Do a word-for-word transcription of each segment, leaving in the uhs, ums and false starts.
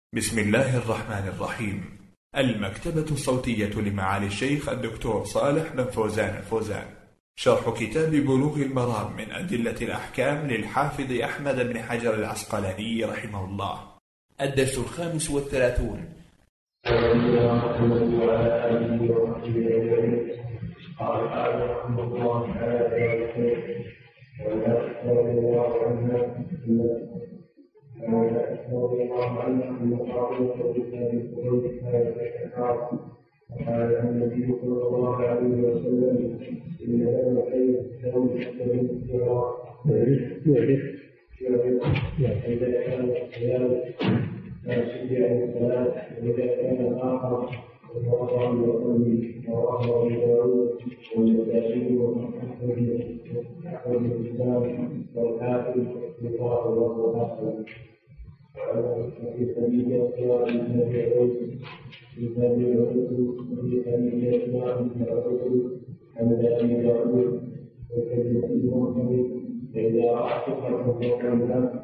بسم الله الرحمن الرحيم. المكتبة الصوتية لمعالي الشيخ الدكتور صالح بن فوزان الفوزان، شرح كتاب بلوغ المرام من أدلة الأحكام للحافظ أحمد بن حجر العسقلاني رحمه الله. الدرس الخامس والثلاثون. قال تعالى رحمه الله تعالى: رضي الله عنه أن فاطمة بنت أبي قبيس كانت تشتكى فقال النبي صلى الله عليه وسلم: إن لنا خير كون تحتمل الصراط يعرف إذا كان الصيام فاشجع الصلاة، وإذا كان آخر فوضع وصلي. رواه أبو داود والنسائي وأحمد الإسلام والحاكم بقاء الله. في سبيل القيام من العلم في سبيل العلم في سبيل القيام من العلم عند أبي داود وكذلك المؤمن فإذا أعطيك فوقنا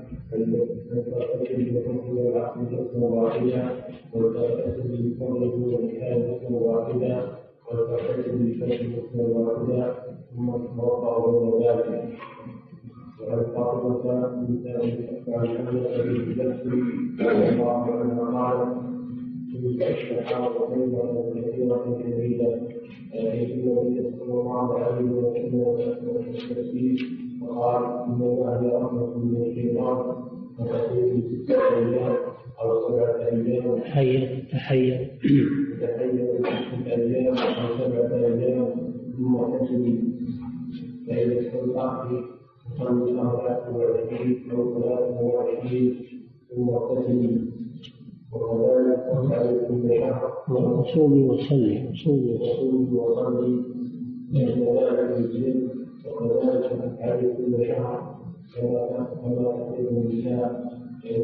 فلتأتي بحكم العقل حكما واحدا، وتأتي بالفرد والكتاب حكما واحدا، وتأتي بالفرد حكما واحدا، ثم توضع بين ذلك. وعن فاطمة بنت عن حمزة بن جبل رضي الله عنها قالت: كنت أشبع وطيبة كثيرة جديدة أتيت النبي صلى الله عليه وسلم التسبيح فقال: إن الله رحمة من الشيطان فتأتي في ستة أيام أو سبعة أيام تحير تحير تحير ستة أيام أو سبعة أيام ثم تسلي، فإذا استطعت صلي أربعة وعشرين أو ثلاثة وعشرين ثم تسلي، وكذلك تفعل كل شهر. وصومي وصلي وصومي وصومي وصلي فإن ذلك الجن، وكذلك تفعل كل شهر كما تفعل النساء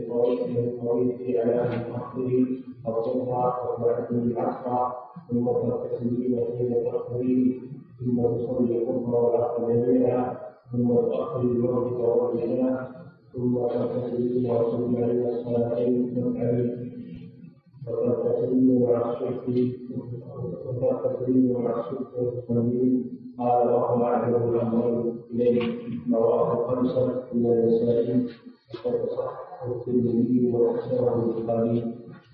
القوي على أهل التقصير أو تقطع وتعد العصر ثم تغتسلين حين تقضين ثم تصلي الظهر والعصر جميعا ثم تؤخر المغرب والعشاء ثم تغتسلين وتصلي على الصلاتين تفعلين وتغتسلين مع الصبح وتغتسلين مع الصبح والتصلين. قال: وهو أعلم الأمر إليه. رواه الخمسة من النسائي وقد صححه الترمذي وحسنه البخاري.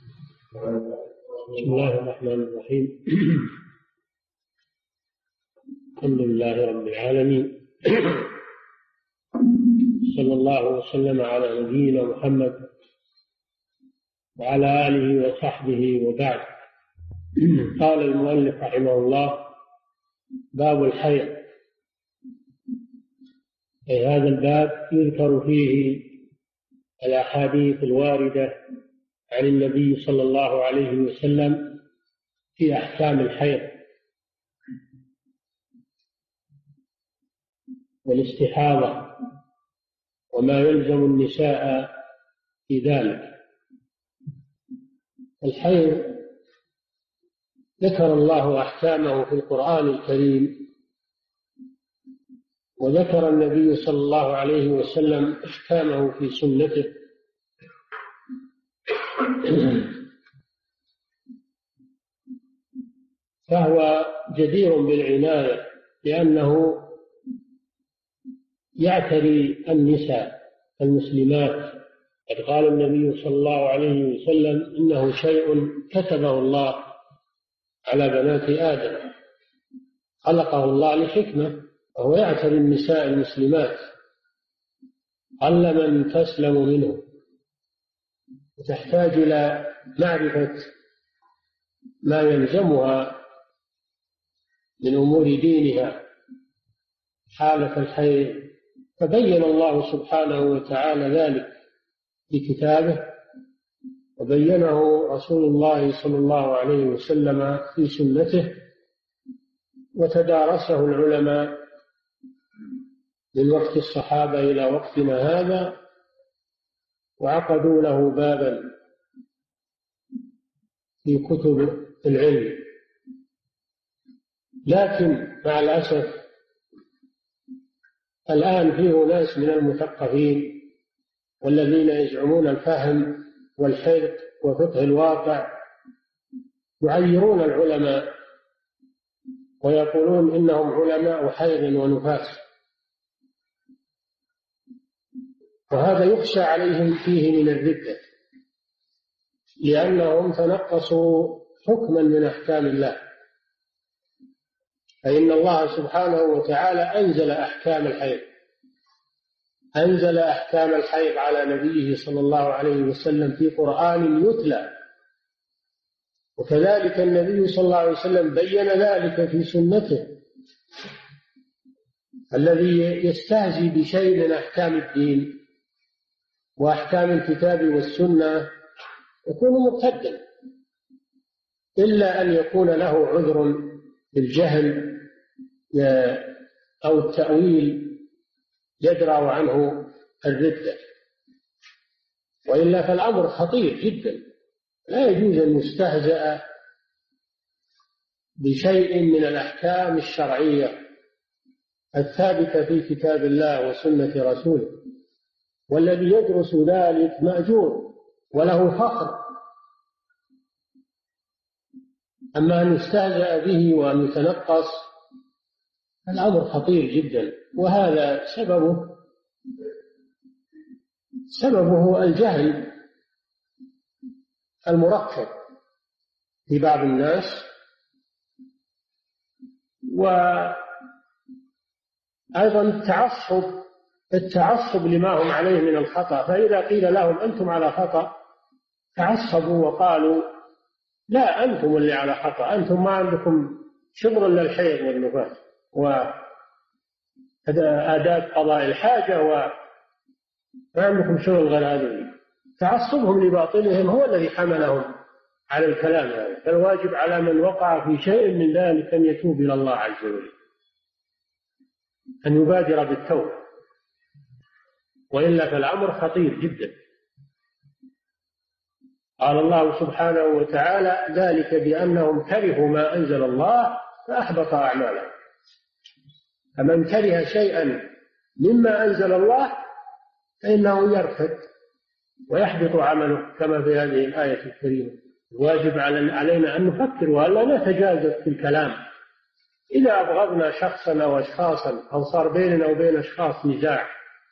بسم الله الرحمن الرحيم. الحمد لله رب العالمين، صلى الله وسلم على نبينا محمد وعلى آله وصحبه وبعد. قال المؤلف رحمه الله: باب الحيض. أي هذا الباب يذكر فيه الأحاديث الواردة عن النبي صلى الله عليه وسلم في أحكام الحيض والاستحاضة وما يلزم النساء في ذلك. الحيض ذكر الله أحكامه في القرآن الكريم، وذكر النبي صلى الله عليه وسلم أحكامه في سنته، فهو جدير بالعناية لأنه يعتري النساء المسلمات. قد قال النبي صلى الله عليه وسلم: إنه شيء كتبه الله على بنات آدم، خلقه الله لحكمة، وهو يعتري النساء المسلمات، قل من تسلم منه، وتحتاج إلى معرفة ما يلزمها من أمور دينها حالة الحيض، فبين الله سبحانه وتعالى ذلك في كتابه، وبينه رسول الله صلى الله عليه وسلم في سنته، وتدارسه العلماء من وقت الصحابة إلى وقتنا هذا، وعقدوا له بابا في كتب العلم. لكن مع الأسف الآن فيه ناس من المثقفين والذين يزعمون الفهم والحرص وفقه الواقع يعيرون العلماء ويقولون إنهم علماء حيض ونفاس، وهذا يخشى عليهم فيه من الردة، لأنهم تنقصوا حكما من أحكام الله. فإن الله سبحانه وتعالى أنزل أحكام الحيض، أنزل أحكام الحيض على نبيه صلى الله عليه وسلم في قرآن يتلى، وكذلك النبي صلى الله عليه وسلم بين ذلك في سنته. الذي يستهزي بشيء من أحكام الدين وأحكام الكتاب والسنة يكون مرتدا، إلا أن يكون له عذر بالجهل أو التأويل يدرأ عنه الردة، وإلا فالأمر خطير جدا. لا يجوز أن يستهزأ بشيء من الأحكام الشرعية الثابتة في كتاب الله وسنة رسوله، والذي يدرس ذلك مأجور وله فخر. أما أن يستهزأ به وأن يتنقص الأمر خطير جدا، وهذا سببه سببه الجهل المركب في بعض الناس، وأيضا التعصب التعصب لما هم عليه من الخطأ. فإذا قيل لهم أنتم على خطأ تعصبوا وقالوا لا، أنتم اللي على خطأ، أنتم ما عندكم شغل إلا الحيض والنفاس وأداة قضاء الحاجة، وما عندكم شغل غير هذه. تعصبهم لباطلهم هو الذي حملهم على الكلام هذا. فالواجب على من وقع في شيء من ذلك أن يتوب إلى الله عز وجل، أن يبادر بالتوبة، وإلا فالأمر خطير جدا. قال الله سبحانه وتعالى ذلك بأنهم كرهوا ما أنزل الله فأحبط أعمالهم. فمن كره شيئا مما أنزل الله فإنه يرتد ويحبط عمله، كما في هذه الآية الكريمة. الواجب علينا أن نفكر وألا نتجاوز في الكلام. إذا أبغضنا شخصا أو أشخاصا أو صار بيننا وبين أشخاص نزاع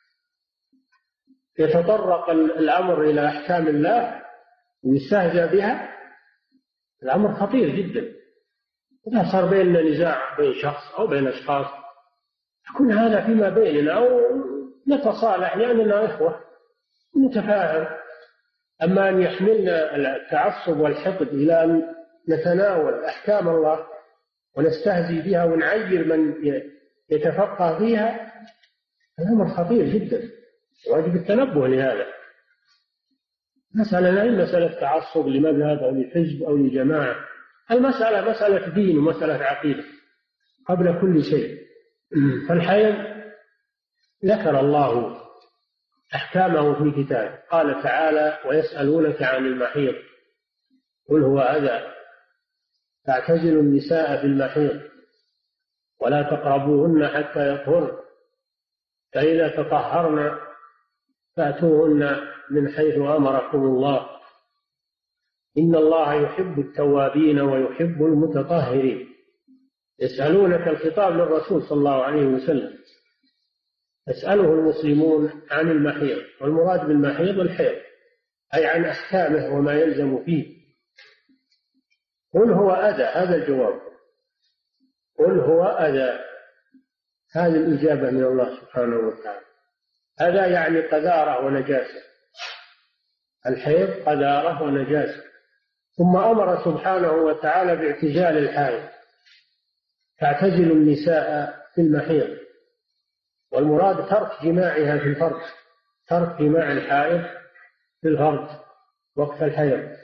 يتطرق الأمر إلى أحكام الله ويستهزأ بها، الأمر خطير جدا. إذا صار بيننا نزاع بين شخص أو بين أشخاص يكون هذا فيما بيننا أو نتصالح لأننا إخوة نتفاهم. أما أن يحملنا التعصب والحقد إلى أن نتناول أحكام الله ونستهزي بها ونعير من يتفقه فيها، الأمر خطير جدا، واجب التنبه لهذا. مسألة لا مسألة تعصب لمذهب أو لحزب أو لجماعة، المسألة مسألة دين ومسألة عقيدة قبل كل شيء. فالحيض ذكر الله أحكامه في كتابه، قال تعالى ويسألونك عن المحيض قل هو أذى فاعتزلوا النساء في المحيض ولا تقربوهن حتى يطهرن فإذا تطهرن فأتوهن من حيث أمركم الله إن الله يحب التوابين ويحب المتطهرين. يسألونك الخطاب للرسول صلى الله عليه وسلم، يسأله المسلمون عن المحيض، والمراد بالمحيض الحيض أي عن أحكامه وما يلزم فيه. قل هو أذى، هذا الجواب، قل هو أذى، هذه الإجابة من الله سبحانه وتعالى. أذى يعني قذارة ونجاسة، الحيض قذارة ونجاسة. ثم أمر سبحانه وتعالى باعتزال الحائض، فاعتزلوا النساء في المحيض، والمراد ترك جماعها في الفرج، ترك جماع الحائض في الفرج وقت الحيض.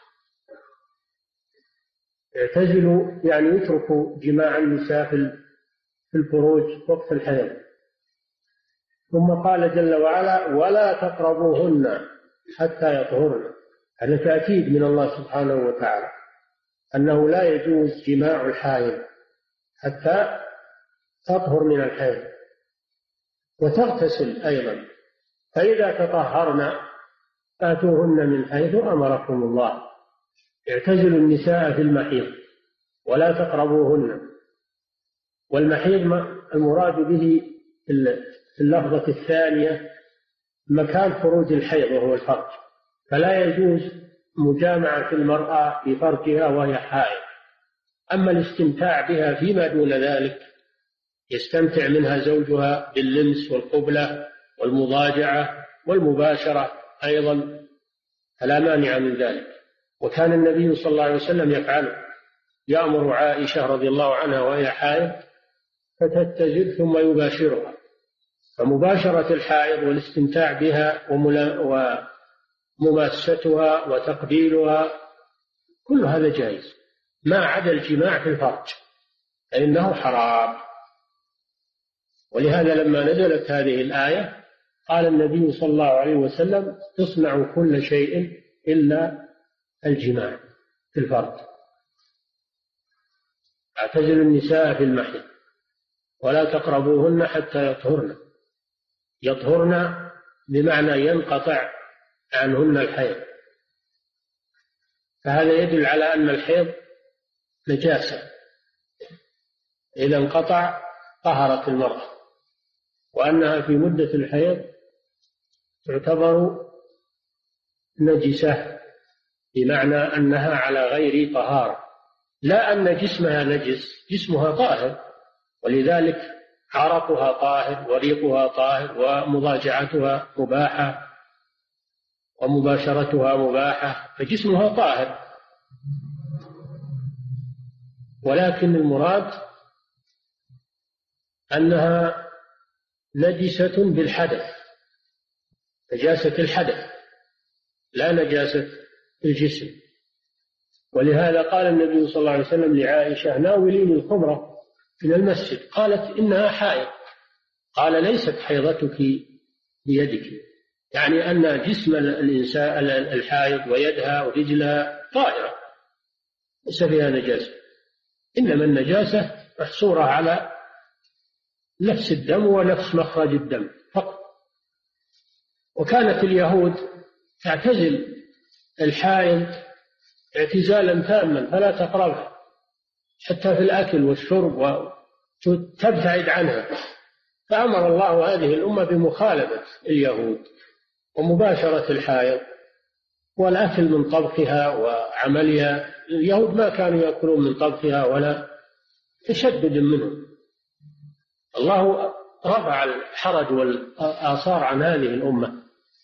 اعتزلوا يعني يتركوا جماع النساء في الفروج وقت الحيض. ثم قال جل وعلا ولا تقربوهن حتى يطهرن، هذا تأكيد من الله سبحانه وتعالى أنه لا يجوز جماع الحائض حتى تطهر من الحيض، وتغتسل أيضا، فإذا تطهرن فاتوهن من حيث أمركم الله. اعتزلوا النساء في المحيض ولا تقربوهن. والمحيض المراد به في اللفظة الثانية مكان خروج الحيض وهو الفرج، فلا يجوز مجامعة المرأة في فرجها وهي حائض. أما الاستمتاع بها فيما دون ذلك يستمتع منها زوجها باللمس والقبلة والمضاجعة والمباشرة أيضا فلا مانع من ذلك. وكان النبي صلى الله عليه وسلم يفعله، يأمر عائشة رضي الله عنها وهي حائض فتتزل ثم يباشرها. فمباشرة الحائض والاستمتاع بها ومماستها وتقبيلها كل هذا جائز ما عدا الجماع في الفرج فإنه حرام. ولهذا لما نزلت هذه الآية قال النبي صلى الله عليه وسلم اصنعوا كل شيء إلا الجماع في الفرج. اعتزلوا النساء في المحيض ولا تقربوهن حتى يطهرن. يطهرن بمعنى ينقطع عنهن الحيض، فهذا يدل على أن الحيض نجاسة، إذا انقطع طهرت المرأة، وأنها في مدة الحيض تعتبر نجسة بمعنى أنها على غير طهارة، لا أن جسمها نجس، جسمها طاهر، ولذلك عرقها طاهر وريقها طاهر ومضاجعتها مباحة ومباشرتها مباحة، فجسمها طاهر. ولكن المراد أنها نجسة بالحدث، نجاسة الحدث لا نجاسة الجسم. ولهذا قال النبي صلى الله عليه وسلم لعائشة ناوليني الخمرة من المسجد، قالت إنها حائض، قال ليست حيضتك بيدك، يعني أن جسم الإنسان الحائض ويدها ورجلها طائرة ليس فيها نجاسة، إنما النجاسة محصورة على نفس الدم ونفس مخرج الدم فقط. وكانت اليهود تعتزل الحائض اعتزالا تاما فلا تقربها حتى في الأكل والشرب وتبتعد عنها، فأمر الله هذه الأمة بمخالفة اليهود ومباشرة الحائض والأكل من طبخها وعملها. اليهود ما كانوا يأكلون من طبخها ولا تشدد منهم. الله رفع الحرج والآثار عن هذه الأمة.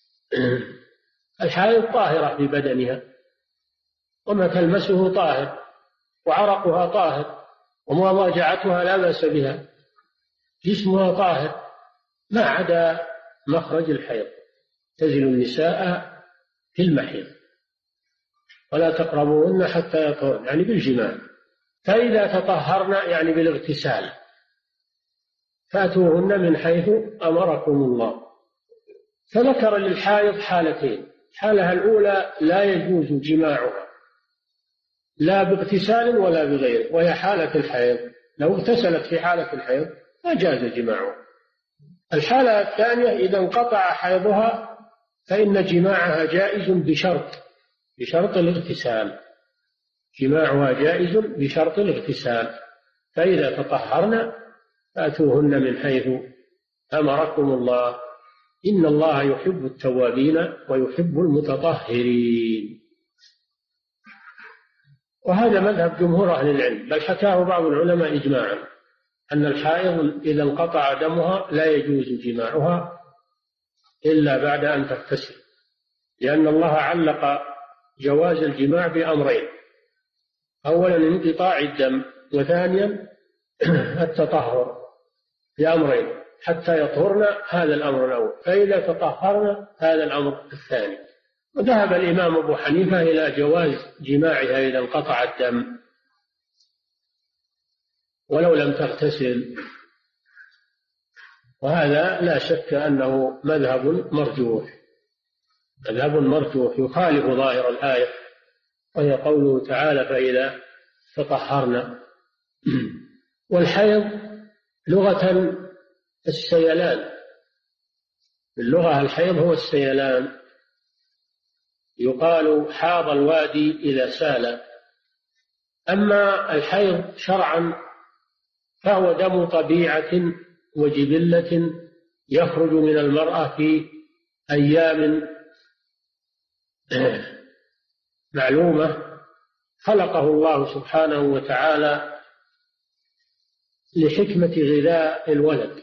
الحائض طاهرة في بدنها وما تلمسه طاهر وعرقها طاهر ومضاجعتها لا بأس بها، جسمها طاهر ما عدا مخرج الحيض. تزل النساء في المحيض ولا تقربوهن حتى يطهرن، يعني بالجماع. فإذا تطهرن يعني بالاغتسال فاتوهن من حيث أمركم الله. فذكر للحائض حالتين، الحالة الأولى لا يجوز جماعها لا باغتسال ولا بغيره، وهي حالة الحيض، لو اغتسلت في حالة الحيض ما جاز جماعها. الحالة الثانية إذا انقطع حيضها فإن جماعها جائز بشرط بشرط الاغتسال، جماعها جائز بشرط الاغتسال. فإذا تطهرن فأتوهن من حيث أمركم الله، إن الله يحب التوابين ويحب المتطهرين. وهذا مذهب جمهور أهل العلم، بل حكاه بعض العلماء إجماعا أن الحائض إذا انقطع دمها لا يجوز جماعها إلا بعد أن تغتسل، لأن الله علق جواز الجماع بأمرين: أولا انقطاع الدم، وثانيا التطهر بأمرين حتى يطهرن، هذا الأمر الأول، فإذا تطهرن هذا الأمر الثاني. وذهب الإمام أبو حنيفة إلى جواز جماعها إذا انقطع الدم ولو لم تغتسل، وهذا لا شك أنه مذهب مرجوح، مذهب مرجوح يخالف ظاهر الآية، وهي قوله تعالى فإذا تطهرن. والحيض لغة السيلان، اللغة الحيض هو السيلان، يقال حاض الوادي إذا سال. أما الحيض شرعا فهو دم طبيعة وجبلة يخرج من المرأة في أيام معلومة خلقه الله سبحانه وتعالى لحكمة غذاء الولد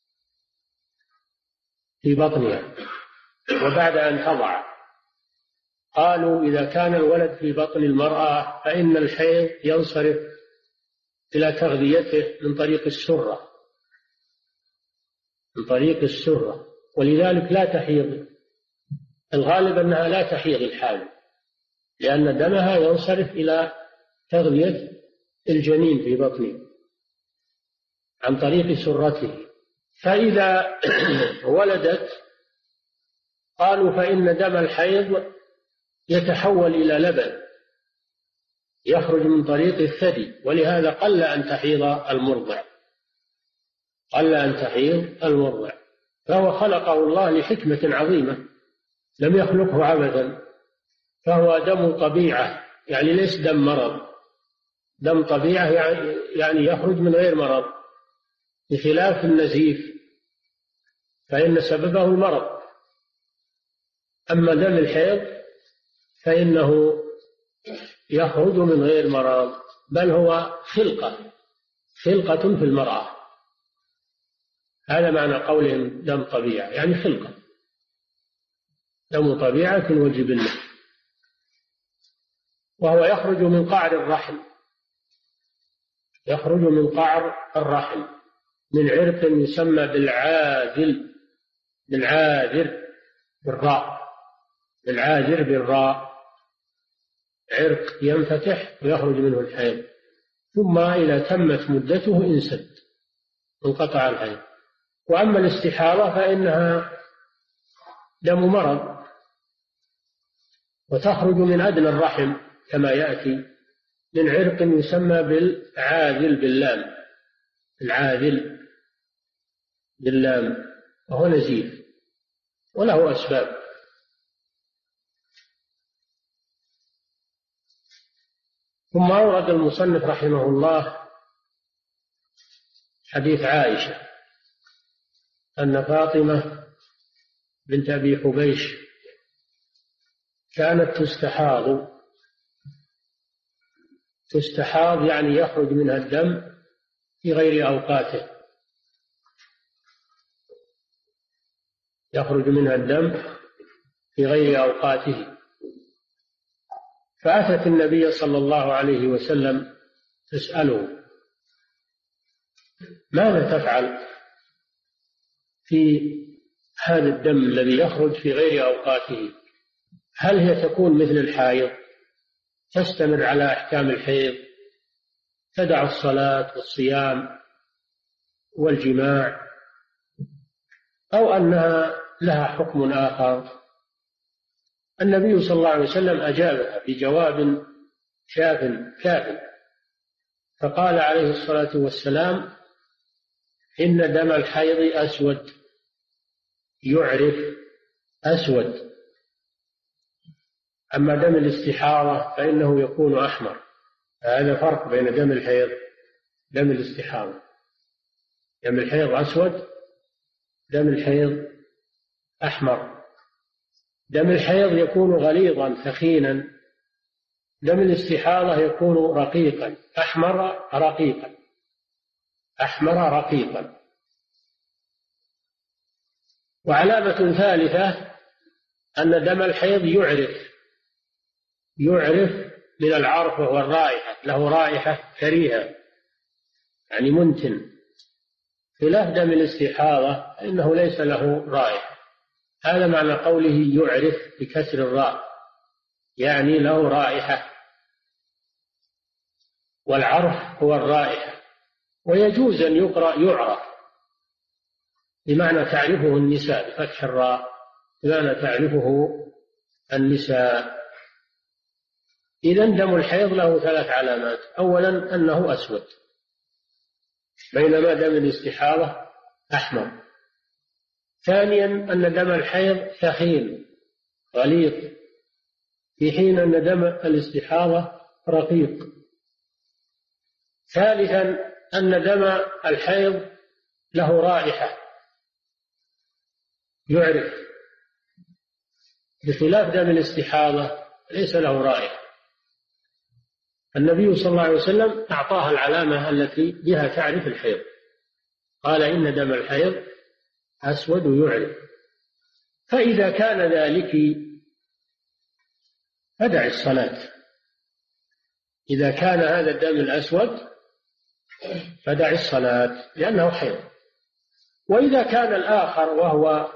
في بطنها وبعد أن تضع. قالوا إذا كان الولد في بطن المرأة فإن الحيض ينصرف إلى تغذيته من طريق السرة من طريق السرة ولذلك لا تحيض. الغالب أنها لا تحيض الحامل لأن دمها ينصرف إلى تغذية الجنين في بطنه عن طريق سرته. فإذا ولدت قالوا فإن دم الحيض يتحول إلى لبن يخرج من طريق الثدي، ولهذا قل أن تحيض المرضع قل أن تحيض المرضع فهو خلقه الله لحكمة عظيمة لم يخلقه عبثا. فهو دم طبيعة يعني ليس دم مرض. دم طبيعة يعني يخرج من غير مرض بخلاف النزيف فإن سببه المرض. أما دم الحيض فإنه يخرج من غير مرض بل هو خلقة خلقة في المرأة. هذا معنى قولهم دم طبيعة يعني خلقة دم طبيعة وجبلة. وهو يخرج من قعر الرحم يخرج من قعر الرحم من عرق يسمى بالعاذل بالعاذر بالراء بالعاذر بالراء عرق ينفتح ويخرج منه الحيض ثم إذا تمت مدته انسد انقطع الحيض. وأما الاستحاضة فإنها دم مرض وتخرج من أدنى الرحم كما يأتي من عرق يسمى بالعاذل باللام العاذل باللام وهو نزيف وله أسباب. ثم أورد المصنف رحمه الله حديث عائشة أن فاطمة بنت أبي حبيش كانت تستحاض تستحاض يعني يخرج منها الدم في غير أوقاته يخرج منها الدم في غير أوقاته. فأتت النبي صلى الله عليه وسلم تسأله ماذا تفعل في هذا الدم الذي يخرج في غير أوقاته؟ هل هي تكون مثل الحائض تستمر على أحكام الحيض تدع الصلاة والصيام والجماع أو أنها لها حكم آخر؟ النبي صلى الله عليه وسلم أجابها بجواب شاف كاف فقال عليه الصلاة والسلام إن دم الحيض أسود يعرف أسود أما دم الاستحاضة فإنه يكون أحمر. هذا فرق بين دم الحيض دم الاستحاضة. دم الحيض أسود دم الحيض أحمر. دم الحيض يكون غليظا ثخينا دم الاستحاضة يكون رقيقا أحمر رقيقا أحمر رقيقا. وعلامة ثالثة أن دم الحيض يعرف يعرف من العرف وهو الرائحة له رائحة كريهة يعني منتن خلاف دم الاستحاضة إنه ليس له رائحة. هذا معنى قوله يعرف بكسر الراء يعني له رائحة والعرف هو الرائحة. ويجوز أن يقرأ يعرف بمعنى تعرفه النساء بفتح الراء بمعنى تعرفه النساء. إذن دم الحيض له ثلاث علامات. أولا أنه أسود بينما دم الاستحاضة أحمر. ثانيا أن دم الحيض ثخين غليظ في حين أن دم الاستحاضة رقيق. ثالثا أن دم الحيض له رائحة يعرف، بخلاف دم الاستحاضة ليس له رائحة. النبي صلى الله عليه وسلم أعطاها العلامة التي بها تعرف الحيض، قال إن دم الحيض أسود يعرف. فإذا كان ذلك فدع الصلاة، إذا كان هذا الدم الأسود فدع الصلاة لأنه حيض. وإذا كان الآخر وهو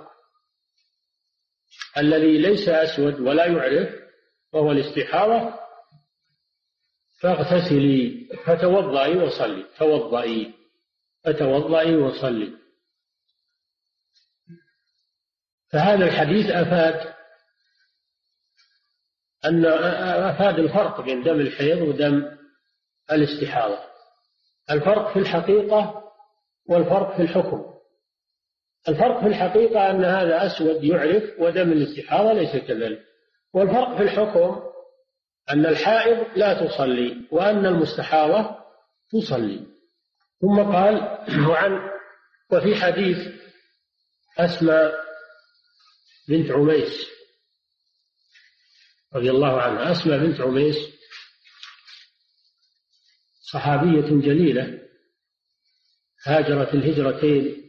الذي ليس أسود ولا يعرف وهو الاستحاضة فاغتسلي فتوضئي وصلي، توضئي فتوضئي وصلي. فهذا الحديث أفاد أن أفاد الفرق بين دم الحيض ودم الاستحاضة، الفرق في الحقيقة والفرق في الحكم. الفرق في الحقيقة أن هذا أسود يعرف ودم الاستحاضة ليس كذلك، والفرق في الحكم أن الحائض لا تصلي وأن المستحاضة تصلي. ثم قال وعن وفي حديث أسماء بنت عميس رضي الله عنها، أسماء بنت عميس صحابية جليلة هاجرت الهجرتين،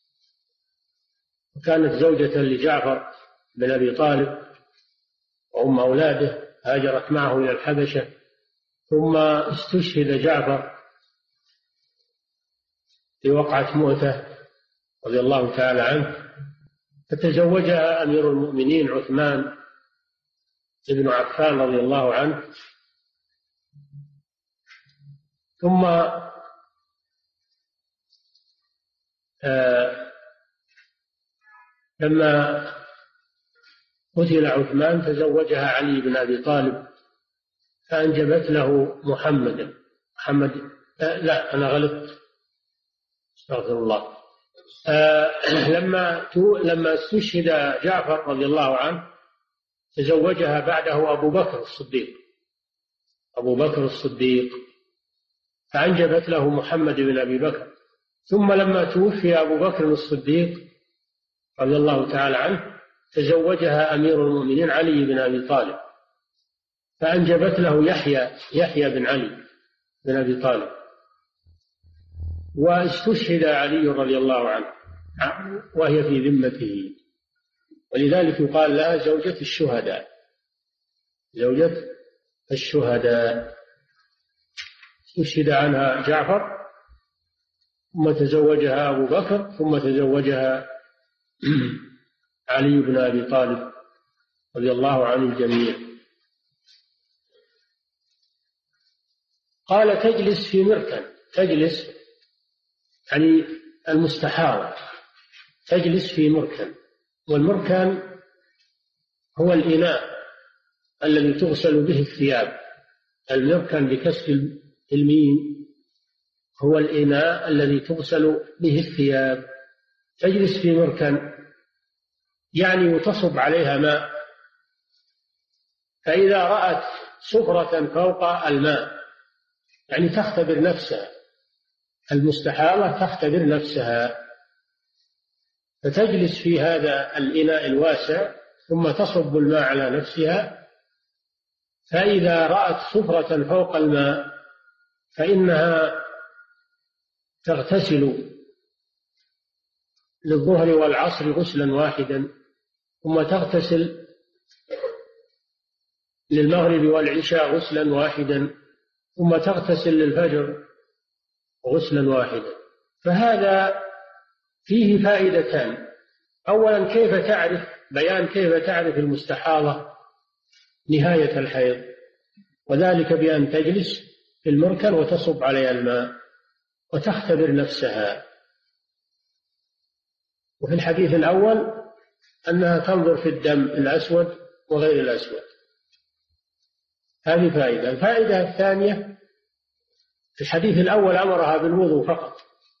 وكانت زوجة لجعفر بن أبي طالب وأم أولاده، هاجرت معه إلى الحبشة، ثم استشهد جعفر في وقعة مؤتة رضي الله تعالى عنه، فتزوجها أمير المؤمنين عثمان بن عفان رضي الله عنه. ثم آه لما قتل عثمان تزوجها علي بن أبي طالب فأنجبت له محمد محمد آه لا أنا غلطت استغفر الله. آه لما لما استشهد جعفر رضي الله عنه تزوجها بعده أبو بكر الصديق أبو بكر الصديق فأنجبت له محمد بن أبي بكر. ثم لما توفي أبو بكر الصديق رضي الله تعالى عنه تزوجها أمير المؤمنين علي بن أبي طالب فأنجبت له يحيى يحيى بن علي بن أبي طالب. واستشهد علي رضي الله عنه وهي في ذمته، ولذلك يقال لها زوجة الشهداء زوجة الشهداء. استشهد عنها جعفر ثم تزوجها أبو بكر ثم تزوجها علي بن أبي طالب رضي الله عن الجميع. قال تجلس في مركن، تجلس يعني المستحاضة تجلس في مركن، والمركن هو الإناء الذي تغسل به الثياب. المركن بكسر الميم هو الإناء الذي تغسل به الثياب. تجلس في مركن يعني يتصب عليها ماء، فإذا رأت سفرة فوق الماء يعني تختبر نفسها، المستحاضة تختبر نفسها، فتجلس في هذا الإناء الواسع ثم تصب الماء على نفسها، فإذا رأت سفرة فوق الماء فإنها تغتسل للظهر والعصر غسلا واحدا، ثم تغتسل للمغرب والعشاء غسلا واحدا، ثم تغتسل للفجر غسلا واحدا. فهذا فيه فائدتان: أولا كيف تعرف بيان كيف تعرف المستحاضة نهاية الحيض، وذلك بأن تجلس في المركن وتصب عليها الماء وتختبر نفسها. وفي الحديث الأول أنها تنظر في الدم الأسود وغير الأسود. هذه فائدة. الفائدة الثانية: في الحديث الأول أمرها بالوضوء فقط،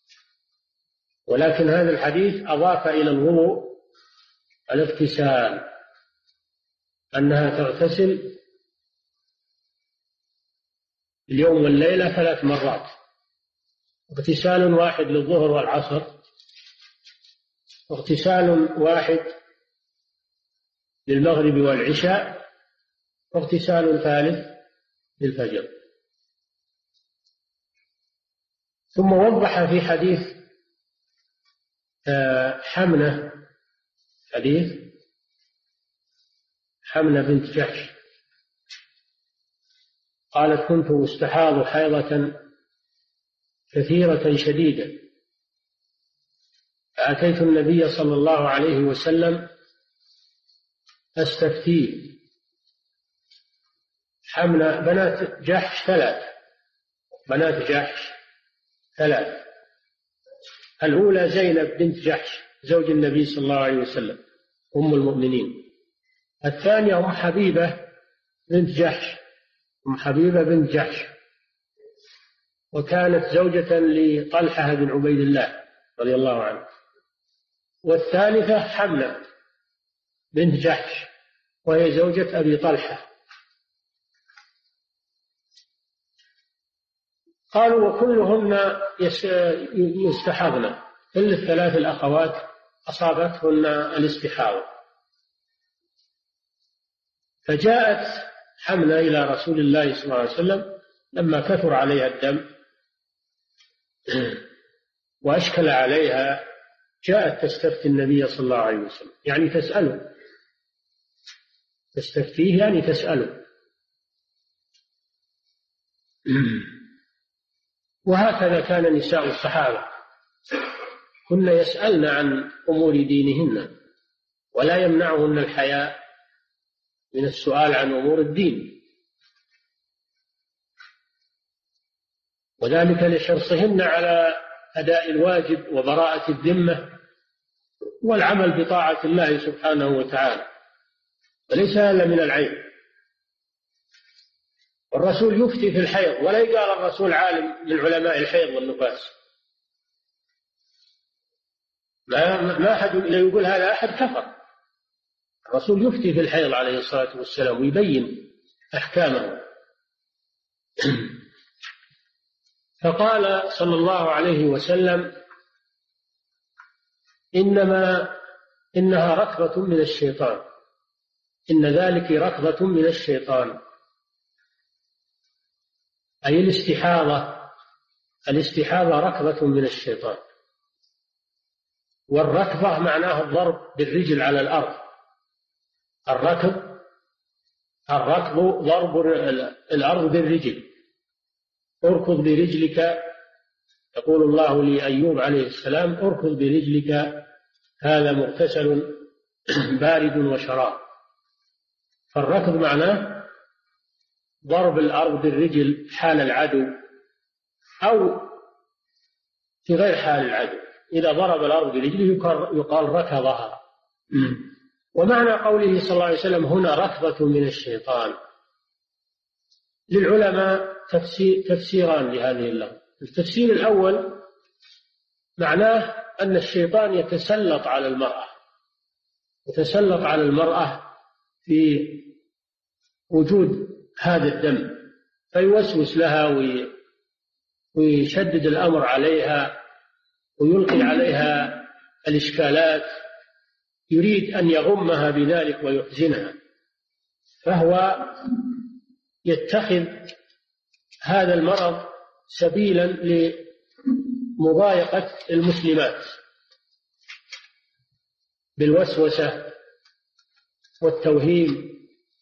ولكن هذا الحديث أضاف إلى الوضوء الاغتسال، أنها تغتسل اليوم والليلة ثلاث مرات، اغتسال واحد للظهر والعصر، واغتسال واحد للمغرب والعشاء، واغتسال ثالث للفجر. ثم وضح في حديث حمنة حديث حمنة بنت جحش قالت: كنت استحاض حيضة كثيرة شديدة، فأتيت النبي صلى الله عليه وسلم أستفتيه. حمنة بنات جحش ثلاث، بنات جحش ثلاث، الأولى زينب بنت جحش زوج النبي صلى الله عليه وسلم أم المؤمنين، الثانية أم حبيبة بنت جحش أم حبيبة بنت جحش، وكانت زوجة لطلحة بن عبيد الله رضي الله عنه، والثالثة حمنة بنت جحش وهي زوجة أبي طلحة. قالوا: وكلهن يستحضن، كل الثلاث الأخوات أصابتهن الاستحاضة. فجاءت حمنة إلى رسول الله صلى الله عليه وسلم لما كثر عليها الدم وأشكل عليها، جاءت تستفتي النبي صلى الله عليه وسلم، يعني تسأله، تستفتيه يعني تسأله. وهكذا كان نساء الصحابة، كن يسألن عن أمور دينهن، ولا يمنعهن الحياء من السؤال عن أمور الدين، وذلك لحرصهن على أداء الواجب وبراءة الذمة والعمل بطاعة الله سبحانه وتعالى، وليس هذا من العيب. والرسول يفتي في الحيض، ولا يقال الرسول عالم من علماء الحيض والنفاس، ما أحد يقول هذا أحد كفر. الرسول يفتي في الحيض عليه الصلاة والسلام ويبين أحكامه. فقال صلى الله عليه وسلم: إنما إنها ركضة من الشيطان، إن ذلك ركضة من الشيطان، أي الاستحاضة، الاستحاضة ركضة من الشيطان. والركضة معناه الضرب بالرجل على الأرض، الركض الركض ضرب الأرض بالرجل، اركض برجلك، يقول الله لأيوب عليه السلام: اركض برجلك هذا مغتسل بارد وشراب. فالركض معناه ضرب الأرض بالرجل حال العدو أو في غير حال العدو، إذا ضرب الأرض برجله يقال ركضها. ومعنى قوله صلى الله عليه وسلم هنا ركضة من الشيطان، للعلماء تفسير تفسيران لهذه اللفظة. التفسير الأول معناه أن الشيطان يتسلط على المرأة، يتسلط على المرأة في وجود هذا الدم، فيوسوس لها ويشدد الأمر عليها ويلقي عليها الإشكالات، يريد أن يغمها بذلك ويحزنها، فهو يتخذ هذا المرض سبيلا لمضايقة المسلمات بالوسوسة والتوهيم.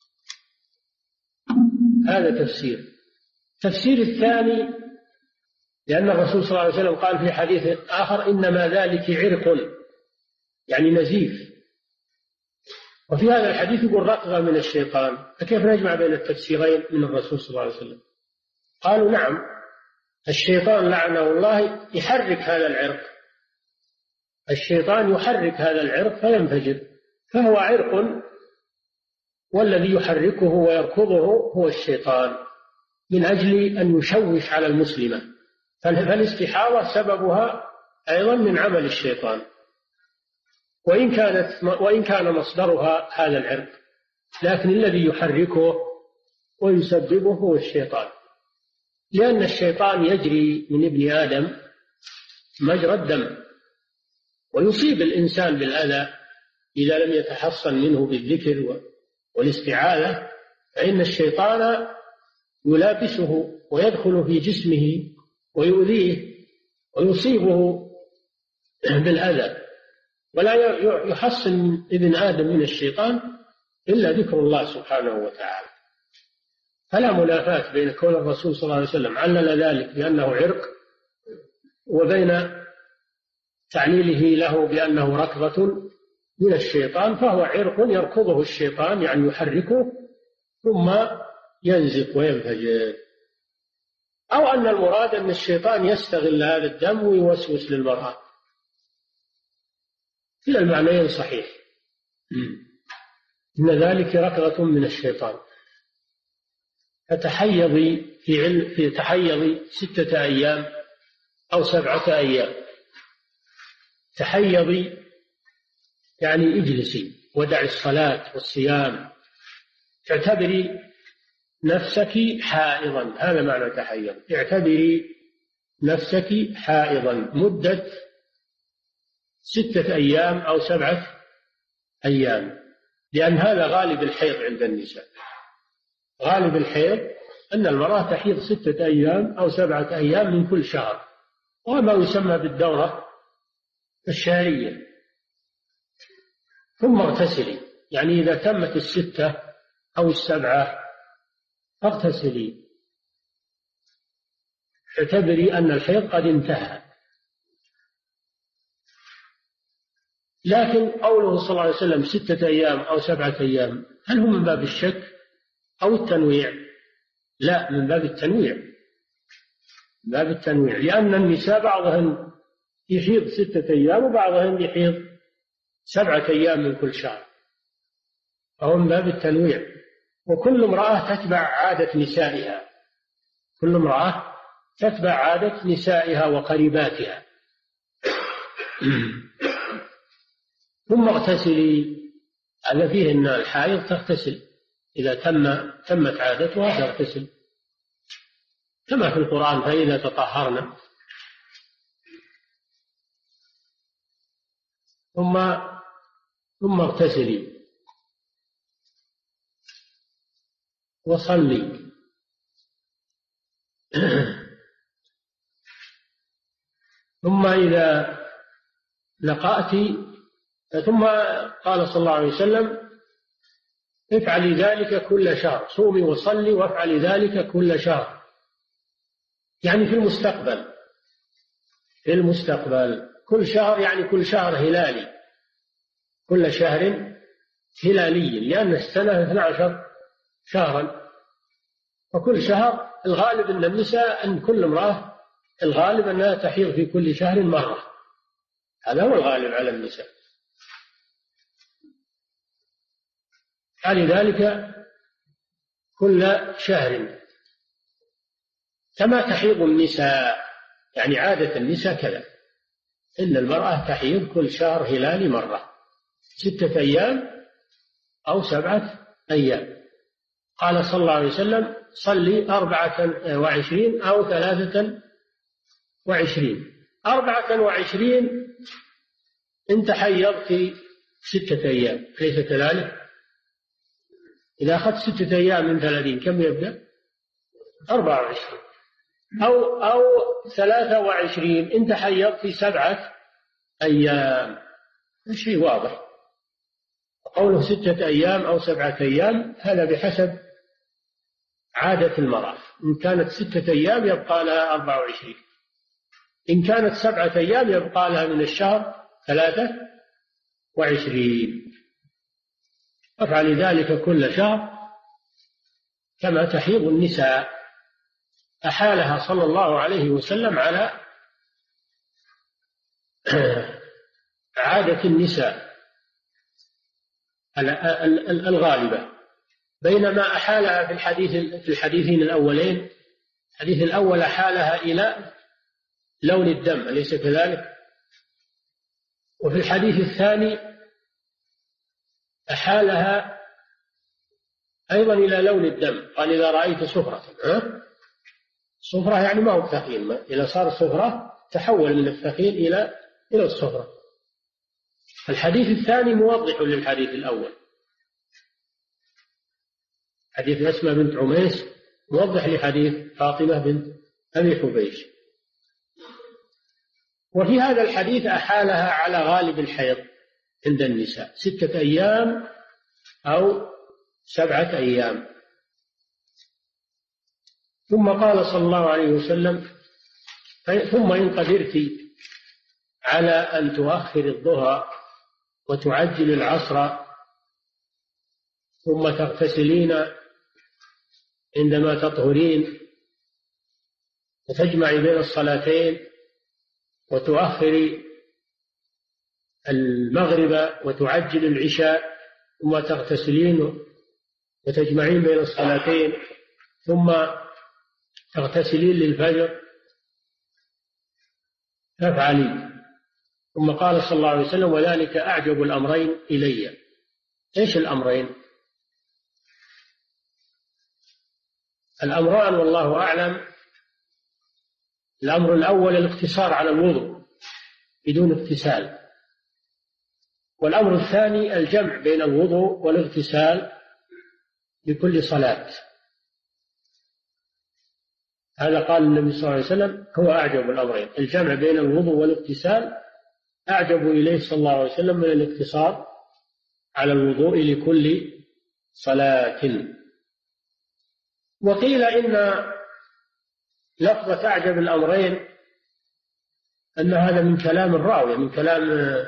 هذا تفسير. التفسير الثاني لأن الرسول صلى الله عليه وسلم قال في حديث آخر: إنما ذلك عرق، يعني نزيف. وفي هذا الحديث يقول ركضة من الشيطان، فكيف نجمع بين التفسيرين من الرسول صلى الله عليه وسلم؟ قالوا: نعم، الشيطان لعنه الله يحرك هذا العرق، الشيطان يحرك هذا العرق فينفجر، فهو عرق، والذي يحركه ويركضه هو الشيطان من أجل أن يشوش على المسلمة. فالاستحاضة سببها أيضا من عمل الشيطان، وإن كانت وإن كان مصدرها هذا العرق، لكن الذي يحركه ويسببه هو الشيطان. لأن الشيطان يجري من ابن آدم مجرى الدم، ويصيب الإنسان بالأذى إذا لم يتحصن منه بالذكر والاستعاذة، فإن الشيطان يلابسه ويدخل في جسمه ويؤذيه ويصيبه بالأذى، ولا يحصن ابن آدم من الشيطان إلا ذكر الله سبحانه وتعالى. فلا منافاة بين كون الرسول صلى الله عليه وسلم علل ذلك بأنه عرق، وبين تعليله له بأنه ركضة من الشيطان، فهو عرق يركضه الشيطان، يعني يحركه ثم ينزف وينفجر. أو أن المراد أن الشيطان يستغل هذا الدم ويوسوس للمرأة، كلا المعنيين صحيح، إن ذلك ركضة من الشيطان. فتحيضي في علم في تحيضي ستة أيام أو سبعة أيام. تحيضي يعني اجلسي ودعي الصلاة والصيام، تعتبري نفسك حائضا، هذا معنى تحيض. اعتبري نفسك حائضا مدة ستة أيام أو سبعة أيام، لأن هذا غالب الحيض عند النساء. غالب الحيض أن المرأة تحيض ستة أيام أو سبعة أيام من كل شهر، وما يسمى بالدورة الشهرية. ثم اغتسلي، يعني إذا تمت الستة أو السبعة فاغتسلي، اعتبري أن الحيض قد انتهى. لكن قوله صلى الله عليه وسلم ستة أيام أو سبعة أيام، هل هو من باب الشك أو التنويع؟ لا، من باب التنويع، من باب التنويع، لأن النساء بعضهن يحيض ستة أيام وبعضهن يحيض سبعة أيام من كل شهر، فهو من باب التنويع. وكل امرأة تتبع عادة نسائها، كل امرأة تتبع عادة نسائها وقريباتها. ثم اغتسلي، هذا فيه أن الحائض تغتسل إذا تم تمت عادتها تغتسل، كما في القرآن فإذا تطهرنا. ثم ثم اغتسلي وصلي. ثم إذا لقأت، ثم قال صلى الله عليه وسلم افعلي ذلك كل شهر، صومي وصلي وافعلي ذلك كل شهر، يعني في المستقبل، في المستقبل كل شهر، يعني كل شهر هلالي، كل شهر هلالي، لأن السنة اثنا عشر شهرا، وكل شهر الغالب أن النساء، أن كل امرأة الغالب أنها تحيض في كل شهر مرة، هذا هو الغالب على النساء. فلذلك كل شهر كما تحيض النساء، يعني عادة النساء كذا، إن المرأة تحيض كل شهر هلالي مرة، ستة أيام أو سبعة أيام. قال صلى الله عليه وسلم صلي أربعة وعشرين أو ثلاثة وعشرين. أربعة وعشرين إن تحيضت ستة أيام، ليس كذلك؟ إذا أخذت ستة أيام من ثلاثين كم يبدأ؟ أربعة وعشرين. أو أو ثلاثة وعشرين إن تحيضت سبعة أيام، شيء واضح. قوله ستة أيام أو سبعة أيام هذا بحسب عادة المرأة، إن كانت ستة أيام يبقى لها أربعة وعشرين، إن كانت سبعة أيام يبقى لها من الشهر ثلاثة وعشرين. افعل ذلك كل شهر كما تحيض النساء. أحالها صلى الله عليه وسلم على عادة النساء الغالبة، بينما أحالها في الحديث في الحديثين الأولين. الحديث الأول أحالها إلى لون الدم، أليس كذلك؟ وفي الحديث الثاني أحالها أيضا إلى لون الدم، قال إذا رأيت صفرة الصفرة يعني ما هو ثقيل، إذا صار صفرة تحول من الثقيل إلى إلى الصفرة. الحديث الثاني موضح للحديث الأول، حديث أسماء بنت عميس موضح لحديث فاطمة بنت أبي حبيش. وفي هذا الحديث أحالها على غالب الحيض عند النساء، ستة أيام أو سبعة أيام. ثم قال صلى الله عليه وسلم: ثم إن قدرت على أن تؤخر الظهر وتعجل العصر ثم تغتسلين عندما تطهرين وتجمعي بين الصلاتين وتؤخري المغرب وتعجل العشاء ثم تغتسلين وتجمعين بين الصلاتين ثم تغتسلين للفجر تفعلي. ثم قال صلى الله عليه وسلم: وذلك أعجب الأمرين إلي. إيش الأمرين؟ الأمران والله أعلم: الأمر الأول الاقتصار على الوضوء بدون اغتسال، والأمر الثاني الجمع بين الوضوء والاغتسال لكل صلاة. هذا قال النبي صلى الله عليه وسلم هو أعجب الأمرين، الجمع بين الوضوء والاغتسال أعجب إليه صلى الله عليه وسلم من الاقتصار على الوضوء لكل صلاة. وقيل إن لفظة أعجب الأمرين أن هذا من كلام الراوي، من كلام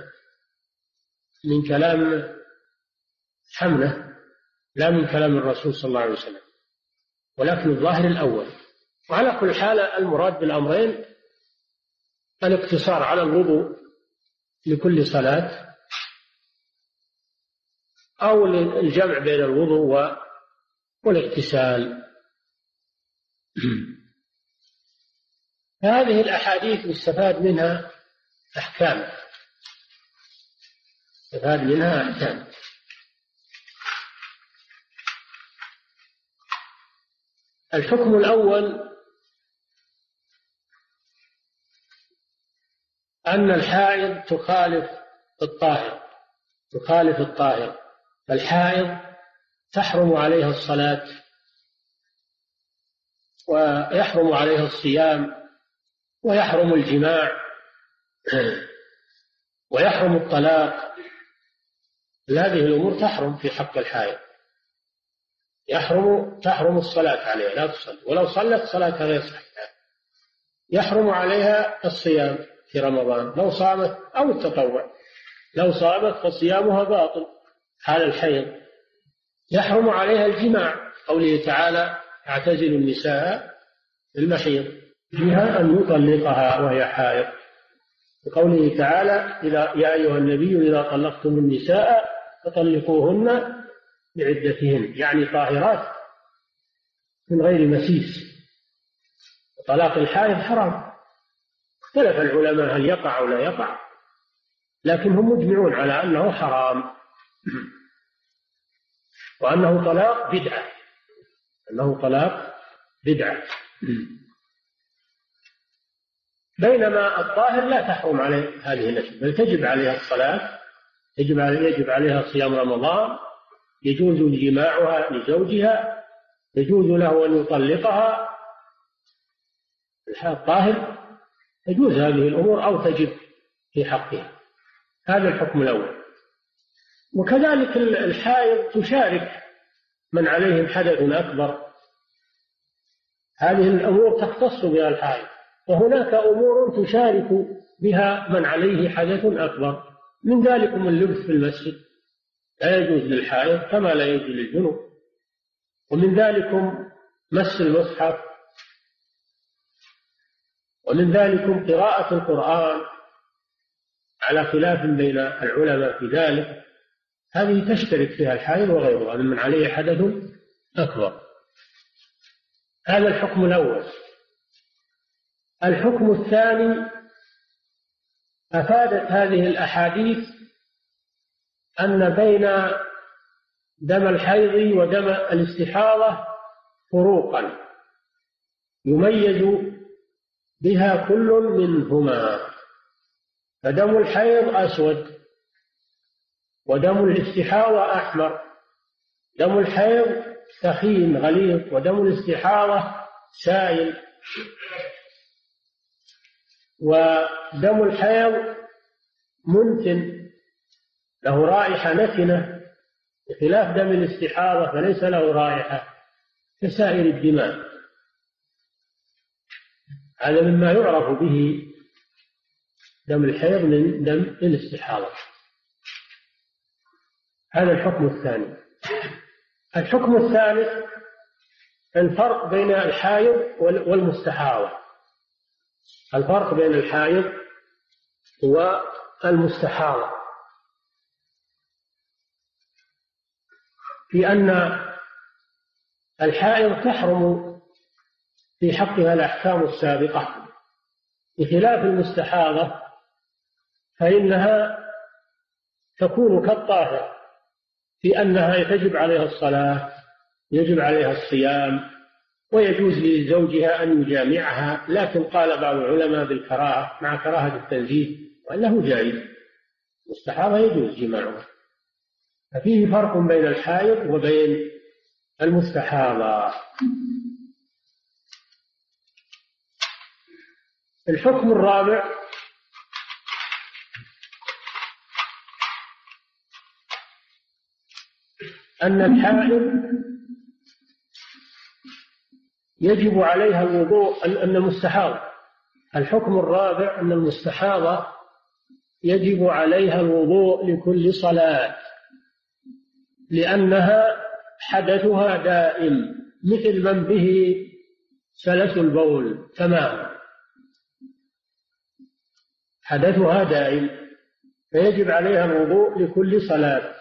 من كلام حمله، لا من كلام الرسول صلى الله عليه وسلم، ولكن الظاهر الأول. وعلى كل حال المراد بالأمرين الاقتصار على الوضوء لكل صلاة أو الجمع بين الوضوء والاغتسال. هذه الأحاديث يستفاد منها أحكام، يستفاد منها أحكام. الحكم الأول أن الحائض تخالف الطاهر، تخالف الطاهر. الحائض تحرم عليها الصلاة ويحرم عليها الصيام ويحرم الجماع ويحرم الطلاق. هذه الأمور تحرم في حق الحائض. يحرم تحرم الصلاة عليها، لا تصلي، ولو صلت صلاتها غير صحيحة. يحرم عليها الصيام في رمضان لو صامت، أو التطوع لو صامت فصيامها باطل حال الحيض. يحرم عليها الجماع، قوله تعالى: اعتزل النساء في المحيض، فيها أن يطلقها وهي حائض. وقوله تعالى: إذا يا أيها النبي إذا طلقتم النساء فطلقوهن بعدتهن، يعني طاهرات من غير مسيس. طلاق الحائض حرام. اختلف العلماء هل يقع أو لا يقع، لكن هم مجمعون على أنه حرام، وأنه طلاق بدعة، أنه طلاق بدعة. بينما الطاهر لا تحرم عليه هذه الأشياء، بل تجب عليها الصلاة، يجب يجب عليها صيام رمضان، يجوز جماعها لزوجها، يجوز له أن يطلقها. الطاهر يجوز هذه الأمور أو تجب في حقها. هذا الحكم الأول. وكذلك الحائض تشارك من عليهم حدث أكبر، هذه الأمور تختص بها الحائض، وهناك أمور تشارك بها من عليه حدث أكبر، من ذلكم اللبس في المسجد لا يجوز للحائض كما لا يجوز للجنوب، ومن ذلكم مس المصحف، ومن ذلكم قراءة القرآن على خلاف بين العلماء في ذلك، هذه تشترك فيها الحائض وغيرها من عليه حدث أكبر. هذا الحكم الأول. الحكم الثاني: أفادت هذه الأحاديث أن بين دم الحيض ودم الاستحاضة فروقا، يميز بها كل منهما، فدم الحيض أسود ودم الاستحاضة أحمر. دم الحيض ثخين غليظ، ودم الاستحاضة سائل. ودم الحيض منتن له رائحة نتنة، بخلاف دم الاستحاضة فليس له رائحة كسائر الدماء. هذا مما يعرف به دم الحيض من دم الاستحاضة. هذا الحكم الثاني. الحكم الثالث الفرق بين الحائض والمستحاضة. الفرق بين الحائض والمستحاضة في أن الحائض تحرم في حقها الأحكام السابقة، بخلاف المستحاضة فإنها تكون كالطاهر في أنها تجب عليها الصلاة، يجب عليها الصيام، ويجوز لزوجها أن يجامعها، لكن قال بعض العلماء بالكراهة مع كراهة التنزيه، وأنه جائز. المستحاضة يجوز جماعها. ففيه فرق بين الحائض وبين المستحاضة. الحكم الرابع أن الحائض يجب عليها الوضوء. أن المستحاضة الحكم الرابع أن المستحاضة يجب عليها الوضوء لكل صلاة، لأنها حدثها دائم مثل من به سلس البول تماما، حدثها دائم، فيجب عليها الوضوء لكل صلاة.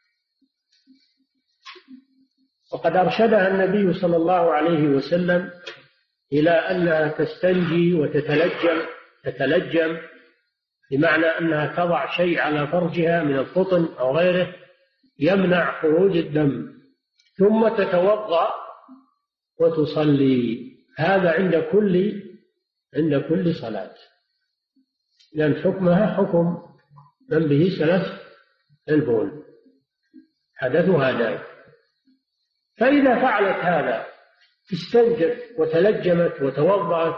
وقد أرشدها النبي صلى الله عليه وسلم إلى أنها تستنجي وتتلجم تتلجم بمعنى أنها تضع شيء على فرجها من القطن أو غيره يمنع خروج الدم، ثم تتوضأ وتصلي. هذا عند كل عند كل صلاة، لأن حكمها حكم من به سلس البول، حدثها دائم. فإذا فعلت هذا استنجت وتلجمت وتوضأت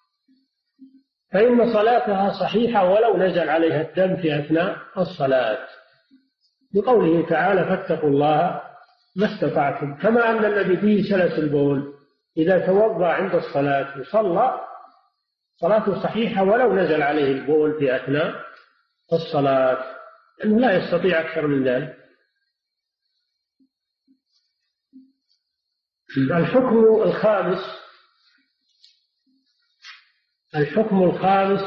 فإن صلاتها صحيحة ولو نزل عليها الدم في أثناء الصلاة، لقوله تعالى: فاتقوا الله ما استطعتم. كما أن الذي فيه سلس البول إذا توضأ عند الصلاة وصلى صلاته صحيحة ولو نزل عليه البول في أثناء الصلاة، لأنه لا يستطيع أكثر من ذلك. الحكم الخامس الحكم الخامس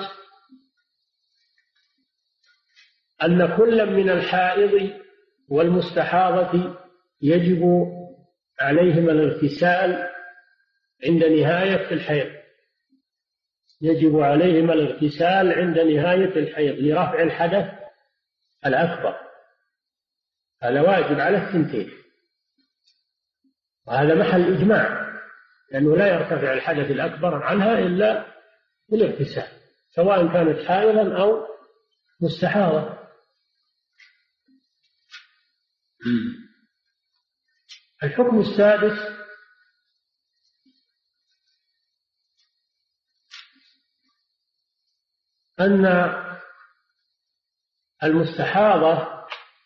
أن كل من الحائض والمستحاضة يجب عليهما الاغتسال عند نهاية الحيض يجب عليهما الاغتسال عند نهاية الحيض لرفع الحدث الأكبر. هذا واجب على الثنتين، وهذا محل إجماع، لأنه لا يرتفع الحدث الأكبر عنها إلا بالاغتسال، سواء كانت حائضا أو مستحاضة. الحكم السادس أن المستحاضة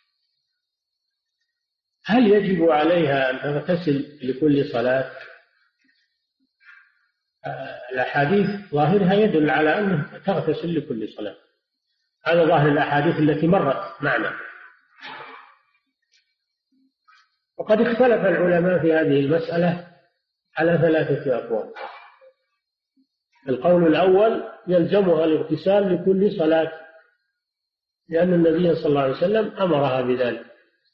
هل يجب عليها أن تغتسل لكل صلاة؟ الأحاديث ظاهرها يدل على أنها تغتسل لكل صلاة، هذا ظاهر الأحاديث التي مرت معنا. وقد اختلف العلماء في هذه المسألة على ثلاثة أقوال. القول الأول: يلزمها الاغتسال لكل صلاة، لأن النبي صلى الله عليه وسلم أمرها بذلك،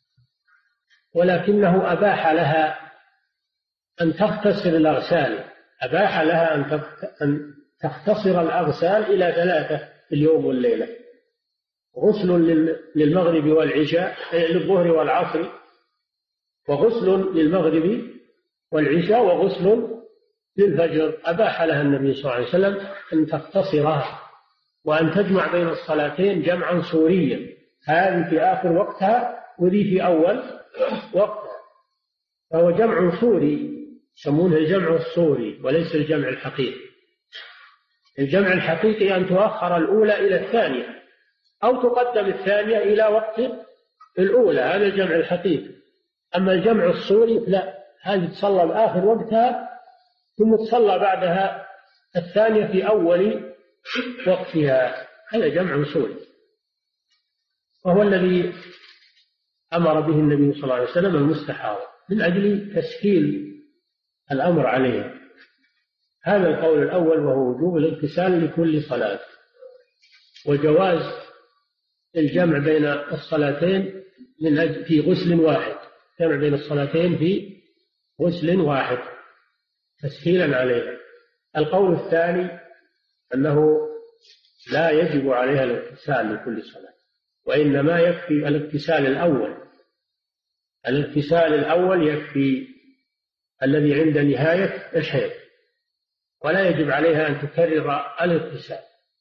ولكنه أباح لها أن تختصر الأغسال أباح لها أن تختصر الأغسال إلى ثلاثة في اليوم والليلة: غسل للمغرب والعشاء، للظهر والعصر، وغسل للمغرب والعشاء، وغسل للفجر أباح لها النبي صلى الله عليه وسلم أن تختصرها وأن تجمع بين الصلاتين جمعا صوريا، هذه في آخر وقتها وذي في أول وقتها، فهو جمع صوري يسمونه الجمع الصوري وليس الجمع الحقيقي. الجمع الحقيقي أن تؤخر الأولى إلى الثانية أو تقدم الثانية إلى وقت الأولى، هذا الجمع الحقيقي. أما الجمع الصوري لا، هذه تصلى بآخر وقتها ثم تصلى بعدها الثانية في أول وقتها، هذا جمع صوري، وهو الذي أمر به النبي صلى الله عليه وسلم المستحاضة من أجل تسهيل الأمر عليها. هذا القول الأول وهو وجوب الاغتسال لكل صلاة، وجواز الجمع بين الصلاتين من أجل في غسل واحد، جمع بين الصلاتين في غسل واحد تسهيلا عليها. القول الثاني أنه لا يجب عليها الاغتسال لكل صلاة، وإنما يكفي الاغتسال الأول، الاغتسال الأول يكفي الذي عند نهاية الحيض، ولا يجب عليها أن تكرر الاغتسال،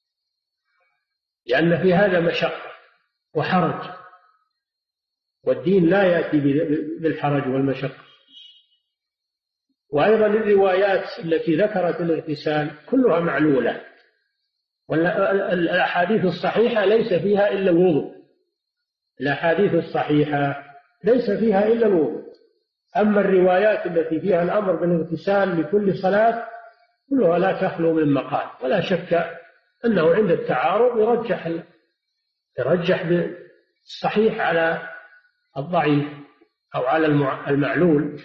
لأن في هذا مشقة وحرج، والدين لا يأتي بالحرج والمشقة. وأيضا الروايات التي ذكرت الاغتسال كلها معلولة، والأحاديث الصحيحة ليس فيها إلا الوضوء، الأحاديث الصحيحة ليس فيها إلا الوضوء. أما الروايات التي فيها الأمر بالاغتسال لكل صلاة كلها لا تخلو من مقال، ولا شك أنه عند التعارض يرجح يرجح بالصحيح على الضعيف أو على المعلول.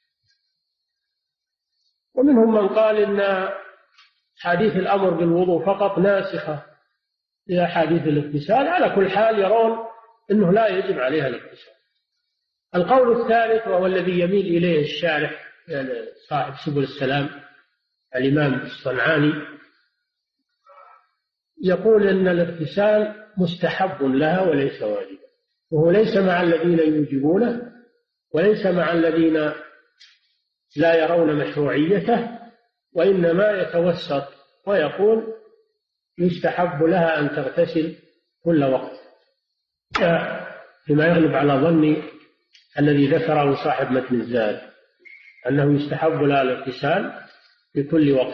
ومنهم من قال إن حديث الأمر بالوضوء فقط ناسخة لأحاديث الاغتسال، على كل حال يرون أنه لا يجب عليها الاغتسال. القول الثالث وهو الذي يميل إليه الشارح صاحب سبل السلام الإمام الصنعاني، يقول إن الاغتسال مستحب لها وليس واجبا، وهو ليس مع الذين يوجبونه وليس مع الذين لا يرون مشروعيته، وإنما يتوسط ويقول يستحب لها أن تغتسل كل وقت، فيما يغلب على ظني الذي ذكره صاحب متن الزاد أنه يستحب لها الاغتسال في كل وقت.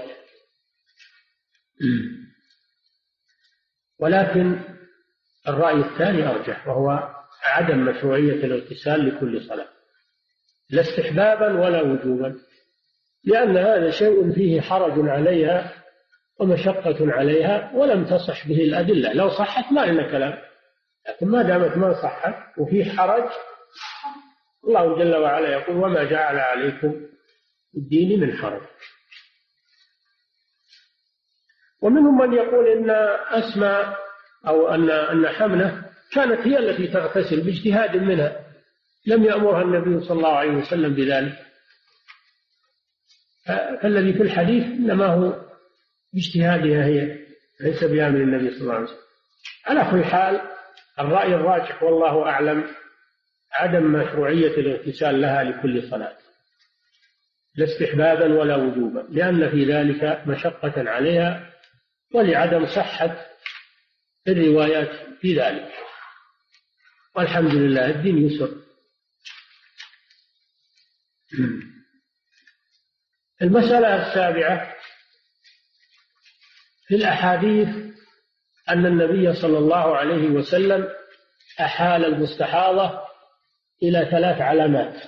ولكن الرأي الثاني أرجح، وهو عدم مشروعية الاغتسال لكل صلاة، لا استحبابا ولا وجوبا، لأن هذا شيء فيه حرج عليها ومشقة عليها ولم تصح به الأدلة. لو صحت ما لنا كلام، لكن ما دامت ما صحت وفيه حرج، الله جل وعلا يقول وما جعل عليكم الدين من حرج. ومنهم من يقول إن أسماء أو أن أن حمنة كانت هي التي تغتسل باجتهاد منها، لم يأمرها النبي صلى الله عليه وسلم بذلك، فالذي في الحديث إنما هو باجتهادها هي، ليس بأمر النبي صلى الله عليه وسلم. على كل حال الرأي الراجح والله أعلم عدم مشروعية الاغتسال لها لكل صلاة، لا استحبابا ولا وجوبا، لأن في ذلك مشقة عليها ولعدم صحة الروايات في ذلك. والحمد لله الدين يسر. المسألة السابعة في الأحاديث أن النبي صلى الله عليه وسلم أحال المستحاضة إلى ثلاث علامات.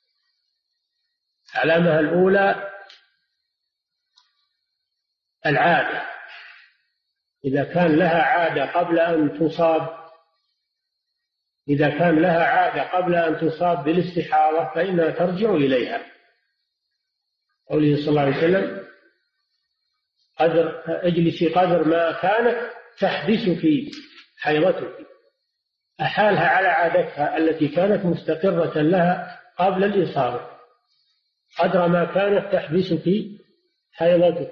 العلامة الأولى العادة، إذا كان لها عادة قبل أن تصاب إذا كان لها عادة قبل أن تصاب بالاستحاضة فإنها ترجع إليها، قوله صلى الله عليه وسلم قدر اجلسي قدر ما كانت تحبسك حيضتك، أحالها على عادتها التي كانت مستقرة لها قبل الإصابة، قدر ما كانت تحبسك حيضتك.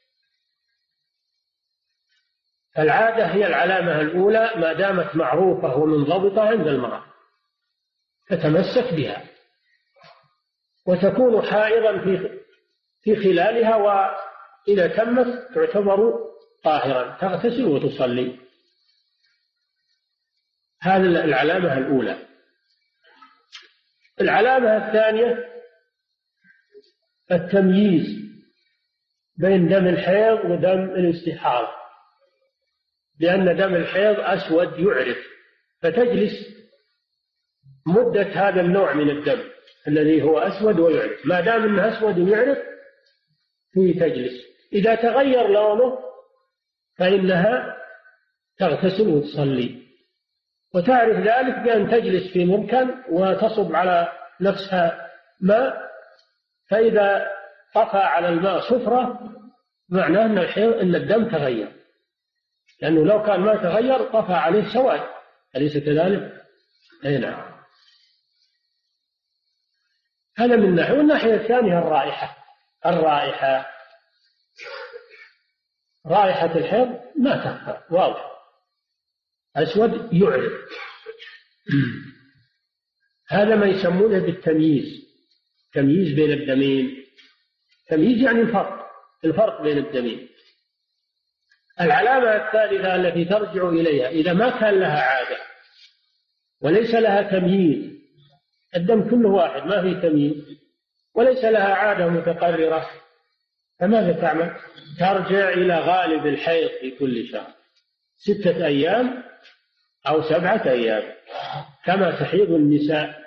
فالعادة هي العلامة الأولى ما دامت معروفة ومنضبطة عند المرأة تتمسك بها، وتكون حائضا في في خلالها، وإذا تمت تعتبر طاهرا، تغتسل وتصلي. هذه العلامة الأولى. العلامة الثانية التمييز بين دم الحيض ودم الاستحاضة، لأن دم الحيض أسود يعرف، فتجلس مدة هذا النوع من الدم الذي هو أسود ويعرف، ما دام أنه أسود يعرف فيه تجلس. إذا تغير لونه فإنها تغتسل وتصلي، وتعرف ذلك بأن تجلس في مكان وتصب على نفسها ماء، فإذا طفى على الماء صفرة معناه أن أن الدم تغير، لأنه لو كان ما تغير طفى عليه سواد، أليس كذلك؟ أي نعم. هذا من ناحية. والناحية الثانية الرائحة. الرائحة رائحة الحيض ما تخفى، واضح، أسود يعرف. هذا ما يسمونه بالتمييز، تمييز بين الدمين. تمييز يعني الفرق، الفرق بين الدمين. العلامة الثالثة التي ترجع إليها إذا ما كان لها عادة وليس لها تمييز، الدم كله واحد ما فيه تمييز، وليس لها عادة متقررة، فماذا تعمل؟ ترجع إلى غالب الحيض في كل شهر، ستة أيام أو سبعة أيام كما تحيض النساء.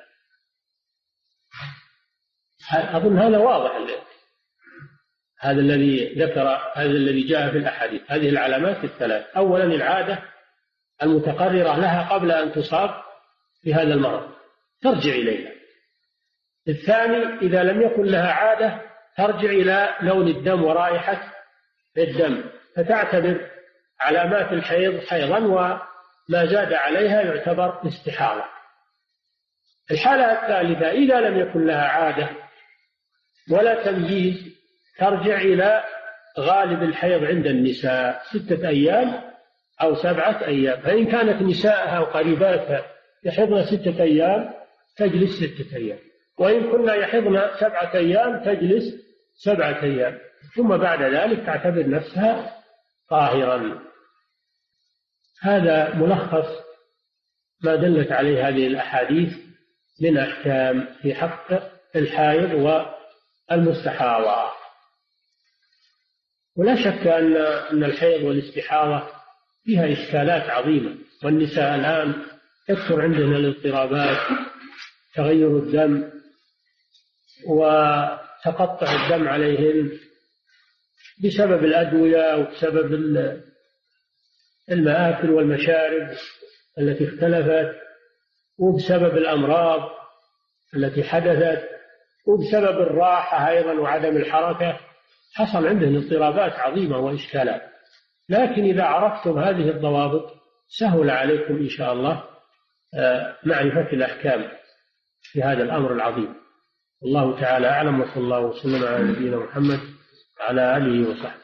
أظن هذا واضح، هذا الذي ذكر، هذا الذي جاء في الأحاديث. هذه العلامات الثلاث: أولا العادة المتقررة لها قبل أن تصاب في هذا المرض ترجع إليها. الثاني إذا لم يكن لها عادة ترجع إلى لون الدم ورائحة الدم، فتعتبر علامات الحيض حيضا، وما زاد عليها يعتبر استحاضة. الحالة الثالثة إذا لم يكن لها عادة ولا تمييز ترجع إلى غالب الحيض عند النساء، ستة أيام أو سبعة أيام. فإن كانت نساءها وقريباتها يحضن ستة أيام تجلس ستة أيام، وإن كنا يحضن سبعة أيام تجلس سبعة أيام، ثم بعد ذلك تعتبر نفسها طاهرا. هذا ملخص ما دلت عليه هذه الأحاديث من أحكام في حق الحائض والمستحاضة. ولا شك أن أن الحيض والاستحاضة فيها إشكالات عظيمة، والنساء الآن تكثر عندنا الاضطرابات، تغير الدم وتقطع الدم عليهن بسبب الأدوية وبسبب المآكل والمشارب التي اختلفت، وبسبب الأمراض التي حدثت، وبسبب الراحة أيضا وعدم الحركة. حصل عندهم اضطرابات عظيمة وإشكالات، لكن إذا عرفتم هذه الضوابط سهل عليكم إن شاء الله معرفة الأحكام في هذا الأمر العظيم. الله تعالى أعلم، وصلى الله وسلم على نبينا محمد وعلى آله وصحبه.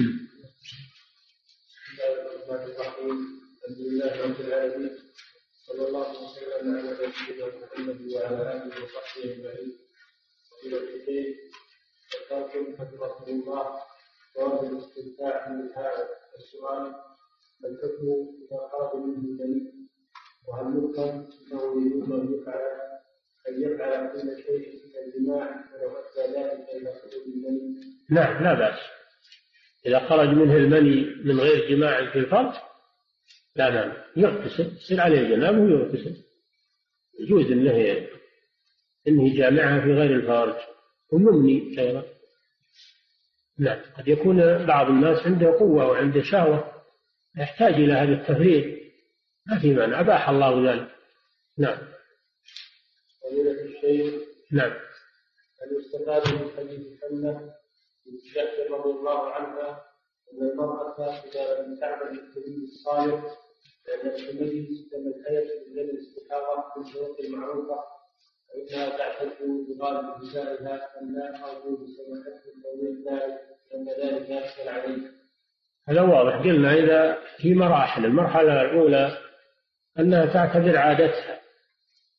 الحمد لله رب العالمين، صلى الله وسلم على نبينا محمد وعلى آله وصحبه أجمعين. إلى الحين ذكرتم حفظكم الله جواز الاستمتاع من هذا السؤال: ما الحكم إذا خرج منه الجميع؟ وهل يفهم أنه يجوز أن يفعل أن يفعل كل شيء كالجماع ولو أدى ذلك إلى خروج المني؟ نعم، لا بأس. إذا خرج منه المني من غير جماع في الفرج لا نعم يغتسل، يصير عليه جنابه ويغتسل. يجوز أنه إنه جامعها في غير الفرج ويمني أيضا. نعم، قد يكون بعض الناس عنده قوة وعنده شهوة يحتاج إلى هذا التفريغ، ما في مانع، أباح الله ذلك. نعم. فضيلة الشيخ، نعم. هل يستفاد من حديث حمزة بنت جابر رضي الله عنها أن المرأة إذا لم تعمل التمييز الصالح لأن التمييز كما الحيض من غير الاستحاضة في الشروط المعروفة فإنها تعتد بغالب نسائها أن لا أرجو بسماحتكم توليد ذلك لأن ذلك يحصل عليه؟ هذا واضح. قلنا إذا في مراحل، المرحلة الأولى أنها تعتبر عادتها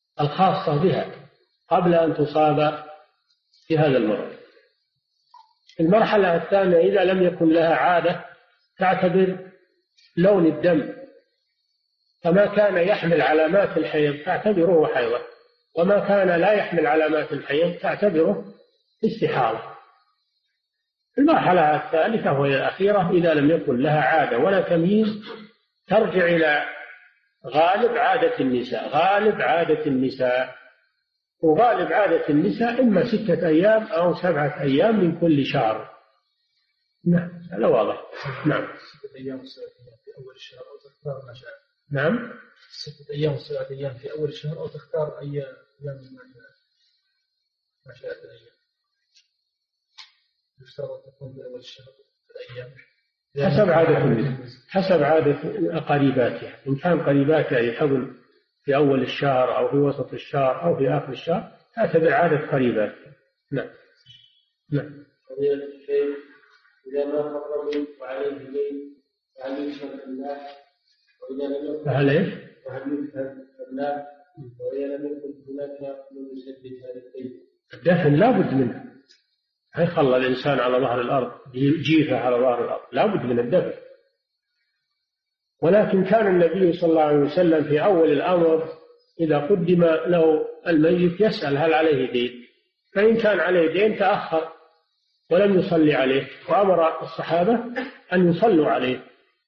الخاصة بها قبل أن تصاب في هذا المرض، المرحلة الثانية إذا لم يكن لها عادة تعتبر لون الدم، فما كان يحمل علامات الحيض تعتبره حيضا، وما كان لا يحمل علامات الحيض تعتبره استحاضة. المرحلة الثالثة وهي الأخيرة إذا لم يكن لها عادة ولا تمييز ترجع إلى غالب عادة النساء. غالب عادة النساء وغالب عادة النساء إما ستة أيام أو سبعة أيام من كل شهر. نعم هذا واضح. نعم ستة أيام وسبعة أيام في أول الشهر أو تختار ما شاء. نعم ستة أيام وسبعة أيام في أول الشهر أو تختار أي أيام ما شاء الأيام. يشترط تكون في أول الشهر الأيام حسب عادة حسب عادة قريباتها. إن كان قريباتها يحضن في أول الشهر أو في وسط الشهر أو في آخر الشهر تعتبر عادة قريباتها. نعم نعم. فضيلة الشيخ إذا مات الرجل وعليه دين فهل يشهد الله؟ وإذا لم يكن فهل إيش؟ فهل يشهد الله؟ وإذا لم يكن هناك من يسدد هذا الدين؟ الدفن لا بد منه. هي خلى الإنسان على ظهر الأرض جيفة على ظهر الأرض لا بد من الدفن. ولكن كان النبي صلى الله عليه وسلم في أول الأمر إذا قدم له الميت يسأل هل عليه دين، فإن كان عليه دين تأخر ولم يصلي عليه، وأمر الصحابة أن يصلوا عليه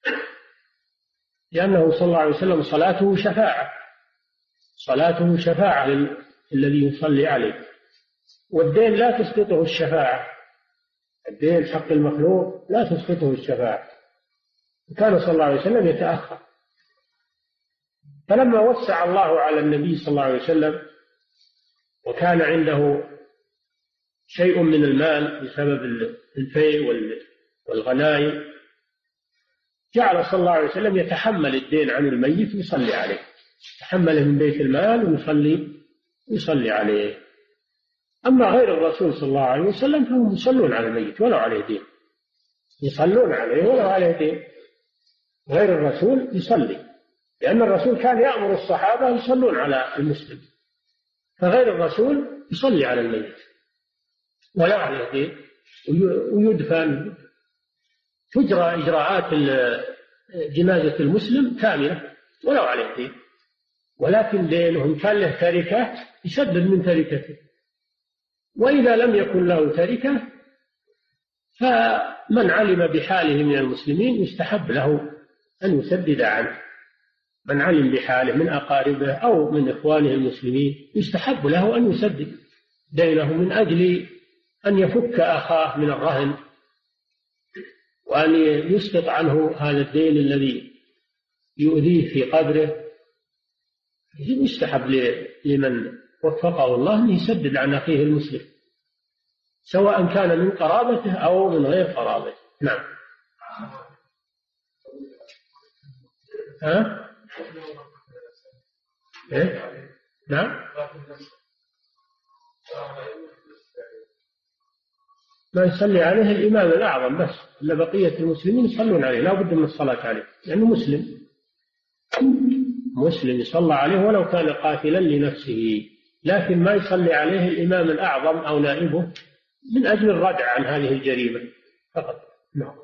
لأنه صلى الله عليه وسلم صلاته شفاعة صلاته شفاعة للذي يصلي عليه، والدين لا تسقطه الشفاعة. الدين حق المخلوق لا تسقطه الشفاعة. كان صلى الله عليه وسلم يتأخر، فلما وسع الله على النبي صلى الله عليه وسلم وكان عنده شيء من المال بسبب الفيء والغنائم جعل صلى الله عليه وسلم يتحمل الدين عن الميت ويصلي عليه، يتحمله من بيت المال ويصلي ويصلي عليه. أما غير الرسول صلى الله عليه وسلم فهم يصلون على الميت ولو عليه دين، يصلون عليه ولو عليه دين. غير الرسول يصلي لأن الرسول كان يأمر الصحابة يصلون على المسلم، فغير الرسول يصلي على الميت ولا عليه دين ويدفن. تجرى إجراءات جنازة المسلم كاملة ولو عليه دين، ولكن دينهم كان له تركة يسدد من تركته، وإذا لم يكن له تركة فمن علم بحاله من المسلمين يستحب له أن يسدد عنه. من علم بحاله من أقاربه أو من إخوانه المسلمين يستحب له أن يسدد دينه من أجل أن يفك أخاه من الرهن وأن يسقط عنه هذا الدين الذي يؤذيه في قبره. يستحب لمن وفقه الله أن يسدد عن أخيه المسلم سواء كان من قرابته أو من غير قرابته. نعم. ها؟ إيه؟ نعم. ما يصلي عليه الإمام الأعظم بس، إلا بقية المسلمين يصلون عليه لا بد من الصلاة عليه لأنه مسلم. مسلم يصلى عليه ولو كان قاتلا لنفسه، لكن ما يصلي عليه الإمام الأعظم أو نائبه من أجل الردع عن هذه الجريمة فقط. نعم.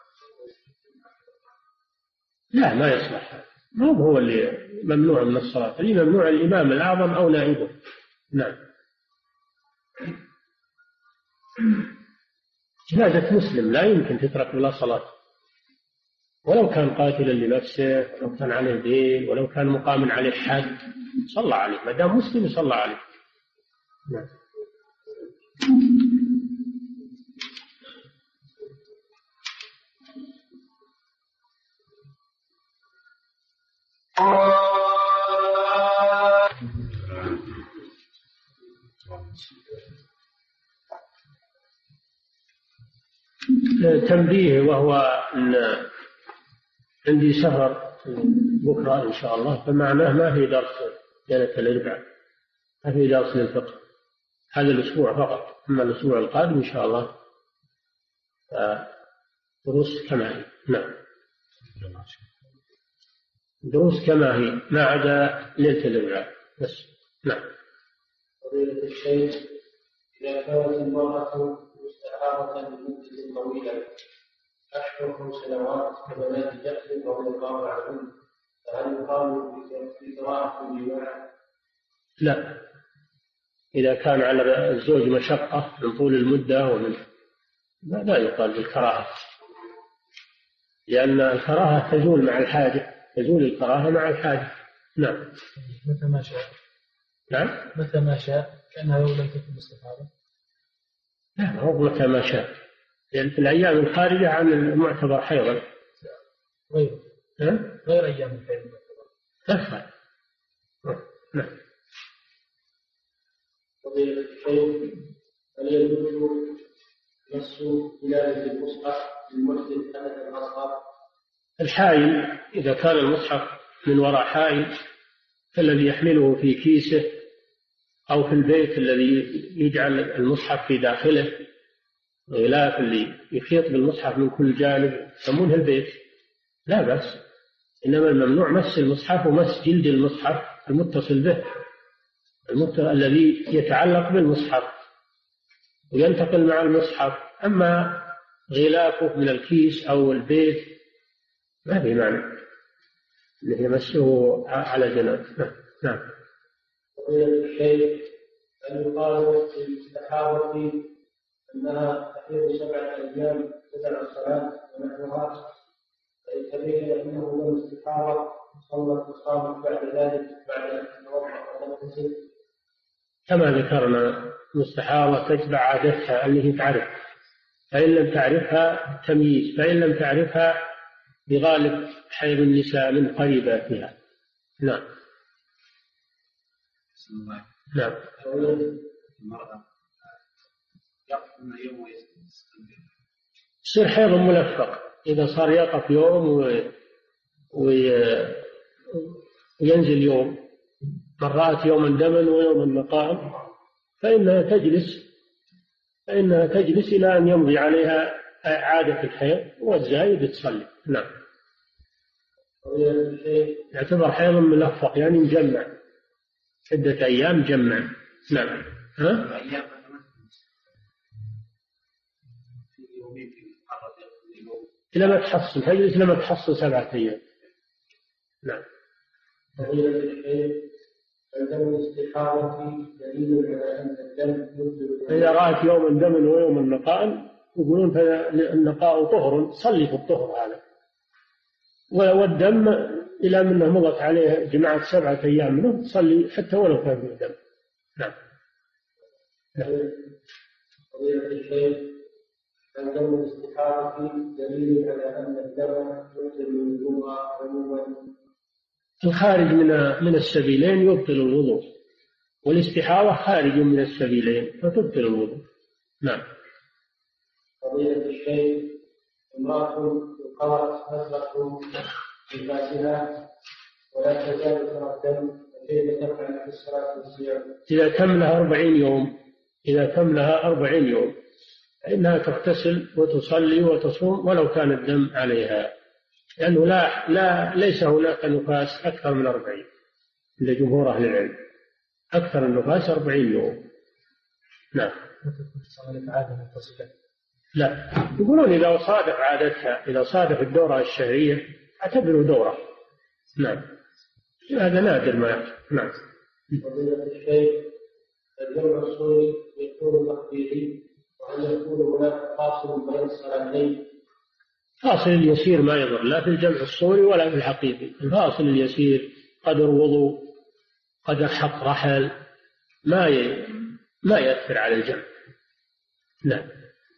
لا ما يصلح، ما هو اللي ممنوع من الصلاة، اللي ممنوع الإمام الأعظم أو نائبه. نعم. جنازة مسلم لا يمكن تترك بلا صلاة ولو كان قاتلا لنفسه ولو كان عليه دين ولو كان مقام عليه حد صلى عليه، ما دام مسلم يصلى عليه. نعم. تنبيه وهو أن عندي سفر بكرة إن شاء الله، فمعناه ما في درس ليلة الأربعاء، ما في درس للفقه هذا الأسبوع فقط، أما الأسبوع القادم إن شاء الله دروس كما هي. نعم. دروس كما هي ما عدا ليلة الأربعاء بس. نعم. فضيلة الشيخ إذا كانت المرأة مستحاضة لمدة طويلة أشهر سنوات كبنات جحش رضي الله عنهم، فهل يقال في قراءة الجماع؟ لا، إذا كان على الزوج مشقة من طول المدة ومن لا, لا يقال بالكراهة، لأن الكراهة تزول مع الحاجة، تزول الكراهة مع الحاجة. نعم. متى ما شاء. نعم. متى ما شاء، كأنها لو لم تكن مستحاضة. لا، هو متى ما شاء، لأن في الأيام الخارجة عن المعتبر حيضا. غير غير أيام الحيض. لا. نعم. فضيلة الشيخ، هل يجوز مس بلاد المصحف للمحدث حدث الأصغر؟ الحائل إذا كان المصحف من وراء حائل فالذي يحمله في كيسه أو في البيت الذي يجعل المصحف في داخله، غلاف اللي يحيط بالمصحف من كل جانب يسمونه البيت، لا بأس. إنما الممنوع مس المصحف ومس جلد المصحف المتصل به، الذي يتعلق بالمصحف وينتقل مع المصحف. أما غلافه من الكيس أو البيت ما في معنى اللي يمسه على جناب. نعم. وقيل الشيء أن يقال في المستحاضة أنها تحيض سبعة أيام تدع الصلاة ونحوها، فإن تبين أنه لم استحاضة صلت وصامت بعد ذلك بعد أن تتوضأ وتغتسل كما ذكرنا. المستحاضة تتبع عادتها اللي هي تعرف، فإن لم تعرفها تمييز، فإن لم تعرفها بغالب حيض النساء من قريباتها. نعم. نعم. يصير حيض ملفق إذا صار يقف يوم و... وي... وينزل يوم، مرات يوم دما ويوم نقاء، فإنها تجلس فإنها تجلس إلى أن يمضي عليها عادة الحيض والزايد تصلي. نعم. يعتبر حيض ملفق يعني مجمع، عدة أيام جمع. نعم. ها؟ إلى ما تحصل تجلس لما تحصل سبعة أيام. نعم. إذا رأت يوم الدم ويوم النقاء يقولون النقاء طهر، صلي في الطهر هذا، والدم إلى منه مضت عليه جماعة سبعة أيام منه صلي حتى ولو كان في الدم. نعم. قضية الشيخ، الدم الاستحارة دليل على أن الدم يبطل الوضوء عموما. الخارج من من السبيلين يبطل الوضوء، والاستحارة خارج من السبيلين فتبطل الوضوء. نعم. قضية الشيخ، امرأة قرأت نزلة في فاتها ولا تزال ترى الدم، فكيف تفعل في الصلاة والصيام؟ إذا تملها أربعين يوم إذا تملها أربعين يوم فإنها تغتسل وتصلي وتصوم ولو كان الدم عليها، لأنه لا لا ليس هناك نفاس أكثر من أربعين عند جمهور أهل العلم، أكثر النفاس أربعين يوم. نعم. لا، يقولون إذا صادف عادتها، إذا صادف الدورة الشهرية اعتبره دورة. نعم. هذا نادر ما يحصل. نعم. فضيلة الشيخ، الجمع السني يكون تقديري، وهل يكون هناك فاصل بين الصلاتين؟ فاصل اليسير ما يضر لا في الجمع الصوري ولا في الحقيقي. الفاصل اليسير قدر وضوء، قدر حق رحل، ما ي... ما يأثر على الجمع. نعم.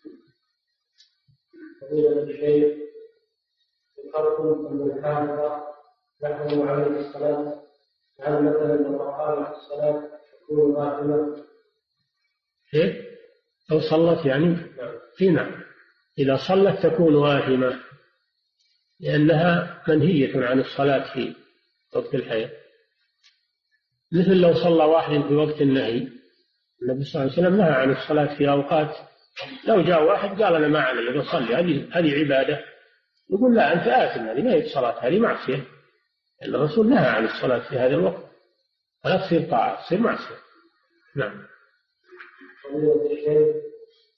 فضيلة الشيخ، ذكرتم أن الحافظ يحرم عليه الصلاة، هل مثلا لو أقامت الصلاة تكون باطلة؟ إيه؟ لو صلت يعني؟ في نعم، إذا صلت تكون آثمة، لأنها منهية عن الصلاة في وقت الحيض، مثل لو صلى واحد في وقت النهي. النبي صلى الله عليه وسلم نهى عن الصلاة في أوقات، لو جاء واحد قال أنا ما علي بصلي، هذه هذه عبادة، يقول لا أنت آثم، هذه ما هي الصلاة، هذه معصية. الرسول نهى عن الصلاة في هذا الوقت، ولا تصير طاعة، تصير معصية. نعم. فضيلة الشيخ،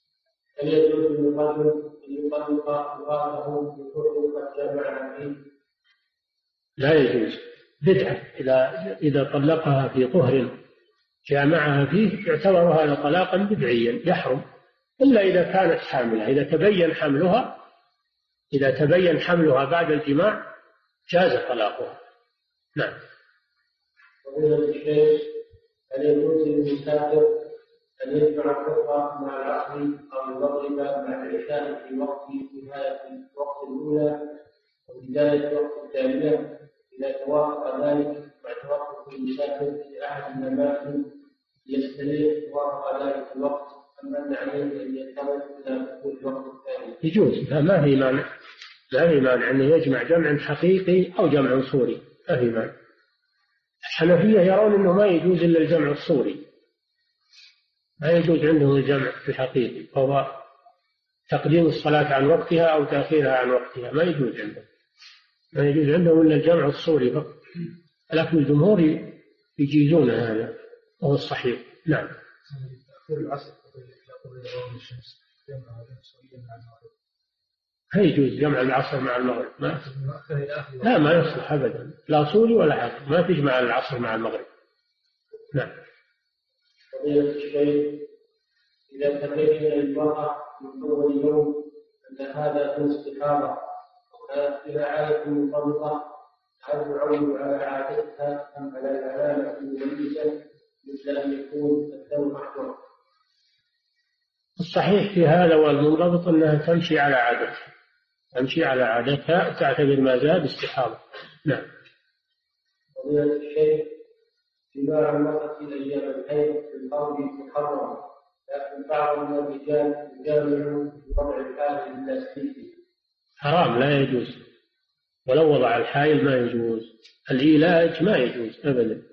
هل يجوز للرجل أن يطلق امرأته بكفر قد جمع فيه؟ لا يجوز، بدعة. إذا إذا طلقها في طهر جامعها فيه يعتبر هذا طلاقا بدعيا يحرم، إلا إذا كانت حاملة. إذا تبين حملها إذا تبين حملها بعد الجماع جاز طلاقها. نعم. فضيلة الشيخ، هل يجوز للمسافر أن يجمع الظهر مع العصر أو المغرب مع العشاء في وقت نهاية الوقت الأولى وبداية الوقت الثانية إذا توافق ذلك مع توقف المسافر في أحد الأماكن يستريح وافق ذلك الوقت، أم أن عليه أن ينتظر إلى دخول الوقت الثاني؟ يجوز، ما في مانع، ما في مانع أن يجمع جمع حقيقي أو جمع صوري، ما في مانع. الحنفية يرون أنه ما يجوز إلا الجمع الصوري، ما يجوز عندهم الجمع الحقيقي، فهو تقديم الصلاة عن وقتها أو تأخيرها عن وقتها، ما يجوز عندهم، ما يجوز عندهم إلا الجمع الصوري فقط. لكن الجمهور يجيزون هذا وهو الصحيح. نعم. تأخير العصر قبل غروب الشمس جمع صوريا مع المغرب. هل يجوز جمع العصر مع المغرب؟ ما لا، ما يصلح أبدا، لا صوري ولا حق، ما تجمع العصر مع المغرب. نعم. فضيلة الشيخ، إذا تبين المرأة من أول يوم أن هذا من استحاضة إذا عادت منضبطة هل تعود على عادتها أم على العلامة المميزة مثل أن يكون الدم أحمر؟ الصحيح في هذا والمنضبط أنها تمشي على عادتها، تمشي على عادتها، تعتبر ما زاد استحاضة. نعم. فضيلة الشيخ، جماع المرأة أيام الحيض في الأرض محرم، لكن بعض الرجال يجامع بوضع الحائل البلاستيكي. حرام، لا يجوز، ولو وضع الحائل ما يجوز. العلاج ما يجوز أبدا،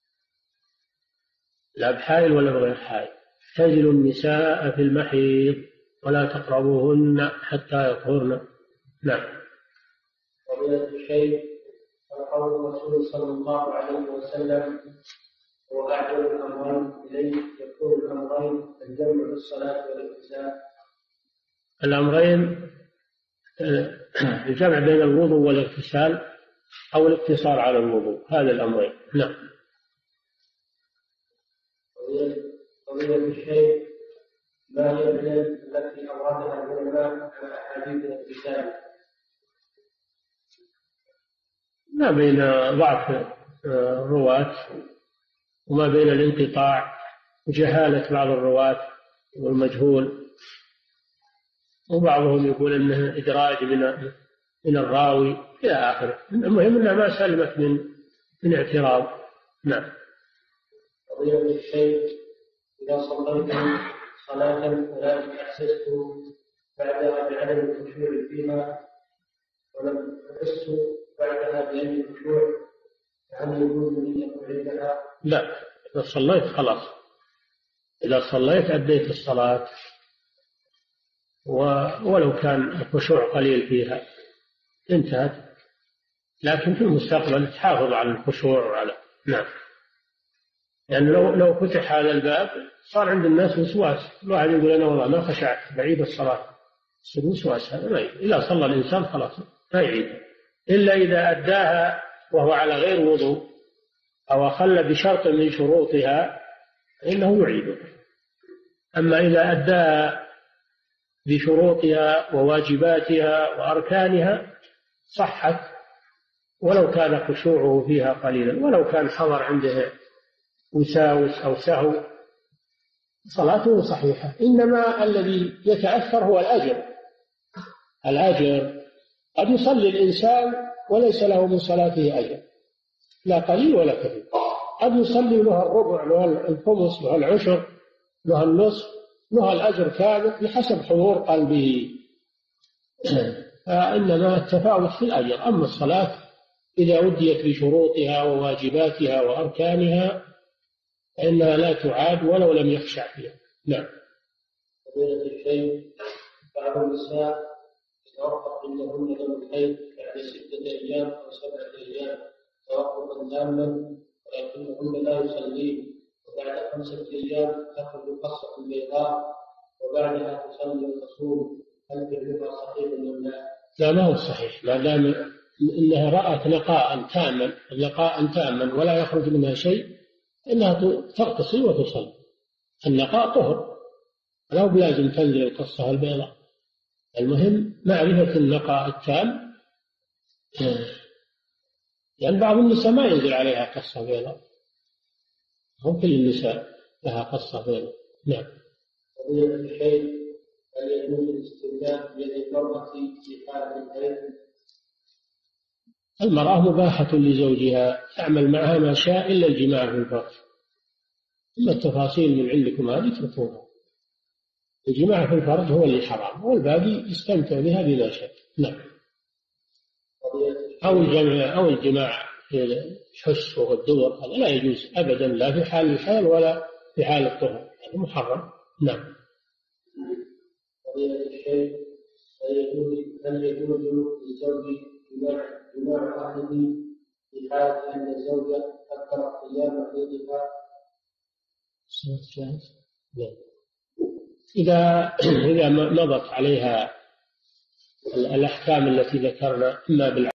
لا بحائل ولا بغير حائل. اعتزلوا النساء في المحيض ولا تقربوهن حتى يطهرن. نعم. فضيلة الشيخ، قول الرسول صلى الله عليه وسلم هو أعجب الأمرين إليه، يكون الأمرين الجمع بالصلاة والاغتسال. الأمرين الجمع بين الوضوء والاغتسال أو الاقتصار على الوضوء، هذا الأمرين. نعم. فضيلة الشيخ، ما هي العلل التي أوردها العلماء على أحاديث الاغتسال؟ ما بين ضعف الرواة وما بين الانقطاع وجهالة بعض الرواة والمجهول، وبعضهم يقول انه ادراج من من الراوي الى اخره. المهم انها ما سلمت من من اعتراض. نعم. فضيلة الشيخ، اذا صليتم صلاة ولكن احسست بعدها بعدم الخشوع فيها ولم تحس بعدها بأي خشوع، هل يجوز لي أن أعيدها؟ لا، إذا صليت خلاص، إذا صليت أديت الصلاة ولو كان الخشوع قليل فيها انتهت، لكن في المستقبل تحافظ على الخشوع وعلى. نعم. يعني لو لو فتح هذا الباب صار عند الناس وسواس، الواحد يقول أنا والله ما خشعت بعيد الصلاة، وسواس هذا ما يعيد. إذا صلى الإنسان خلاص ما يعيد، إلا إذا أداها وهو على غير وضوء أو أخل بشرط من شروطها فإنه يعيد. أما إذا أداها بشروطها وواجباتها وأركانها صحت، ولو كان خشوعه فيها قليلا، ولو كان حضر عنده وساوس أو سهو صلاته صحيحة. إنما الذي يتأثر هو الأجر. الأجر قد يصلي الإنسان وليس له من صلاته أجر، لا قليل ولا كثير. قد يصلي له الربع، له الخمس، له العشر، له النصف، له الأجر كامل بحسب حضور قلبه. فإنما التفاوت في الأجر. أما الصلاة إذا أديت بشروطها وواجباتها وأركانها فإنها لا تعاد ولو لم يخشع فيها. نعم. فضيلة الشيخ، بعض النساء يتوقف عندهن دم الحيض بعد ستة أيام أو سبعة أيام توقفا تاما، ولكنهن لا يصلين، وبعد خمسة أيام تخرج قصة بيضاء وبعدها تصلي وتصوم، هل فعلها صحيح أم لا؟ لا، ما هو صحيح ما دام إنها رأت نقاء تاما نقاء تاما ولا يخرج منها شيء، إنها تغتسل وتصلي. النقاء طهر، لا بلازم تنزل القصة البيضاء، المهم معرفة النقاء التام. يعني بعض النساء ما ينزل عليها قصة بيضاء، هم كل النساء لها قصة بيضاء. نعم. قضية الحيض، هل يجوز الاستمتاع بيد المرأة في حالة الحيض؟ المرأة مباحة لزوجها يعمل معها ما شاء إلا الجماع في الفرج، أما التفاصيل من عندكم هذه اتركوها. الجماع في الفرج هو اللي حرام، والباقي يستمتع بها بلا شك. نعم. أو الجماع أو الجماع في الحس والدبر هذا لا يجوز أبدا، لا في حال الحيض ولا في حال الطهر، هذا محرم. نعم. قضية الشيء، هل يجوز هل يجوز للزوج جماع أهله في حال أن الزوجة أكثر قيام حيضها؟ إذا إذا مضت عليها الأحكام التي ذكرنا، إما بالعقل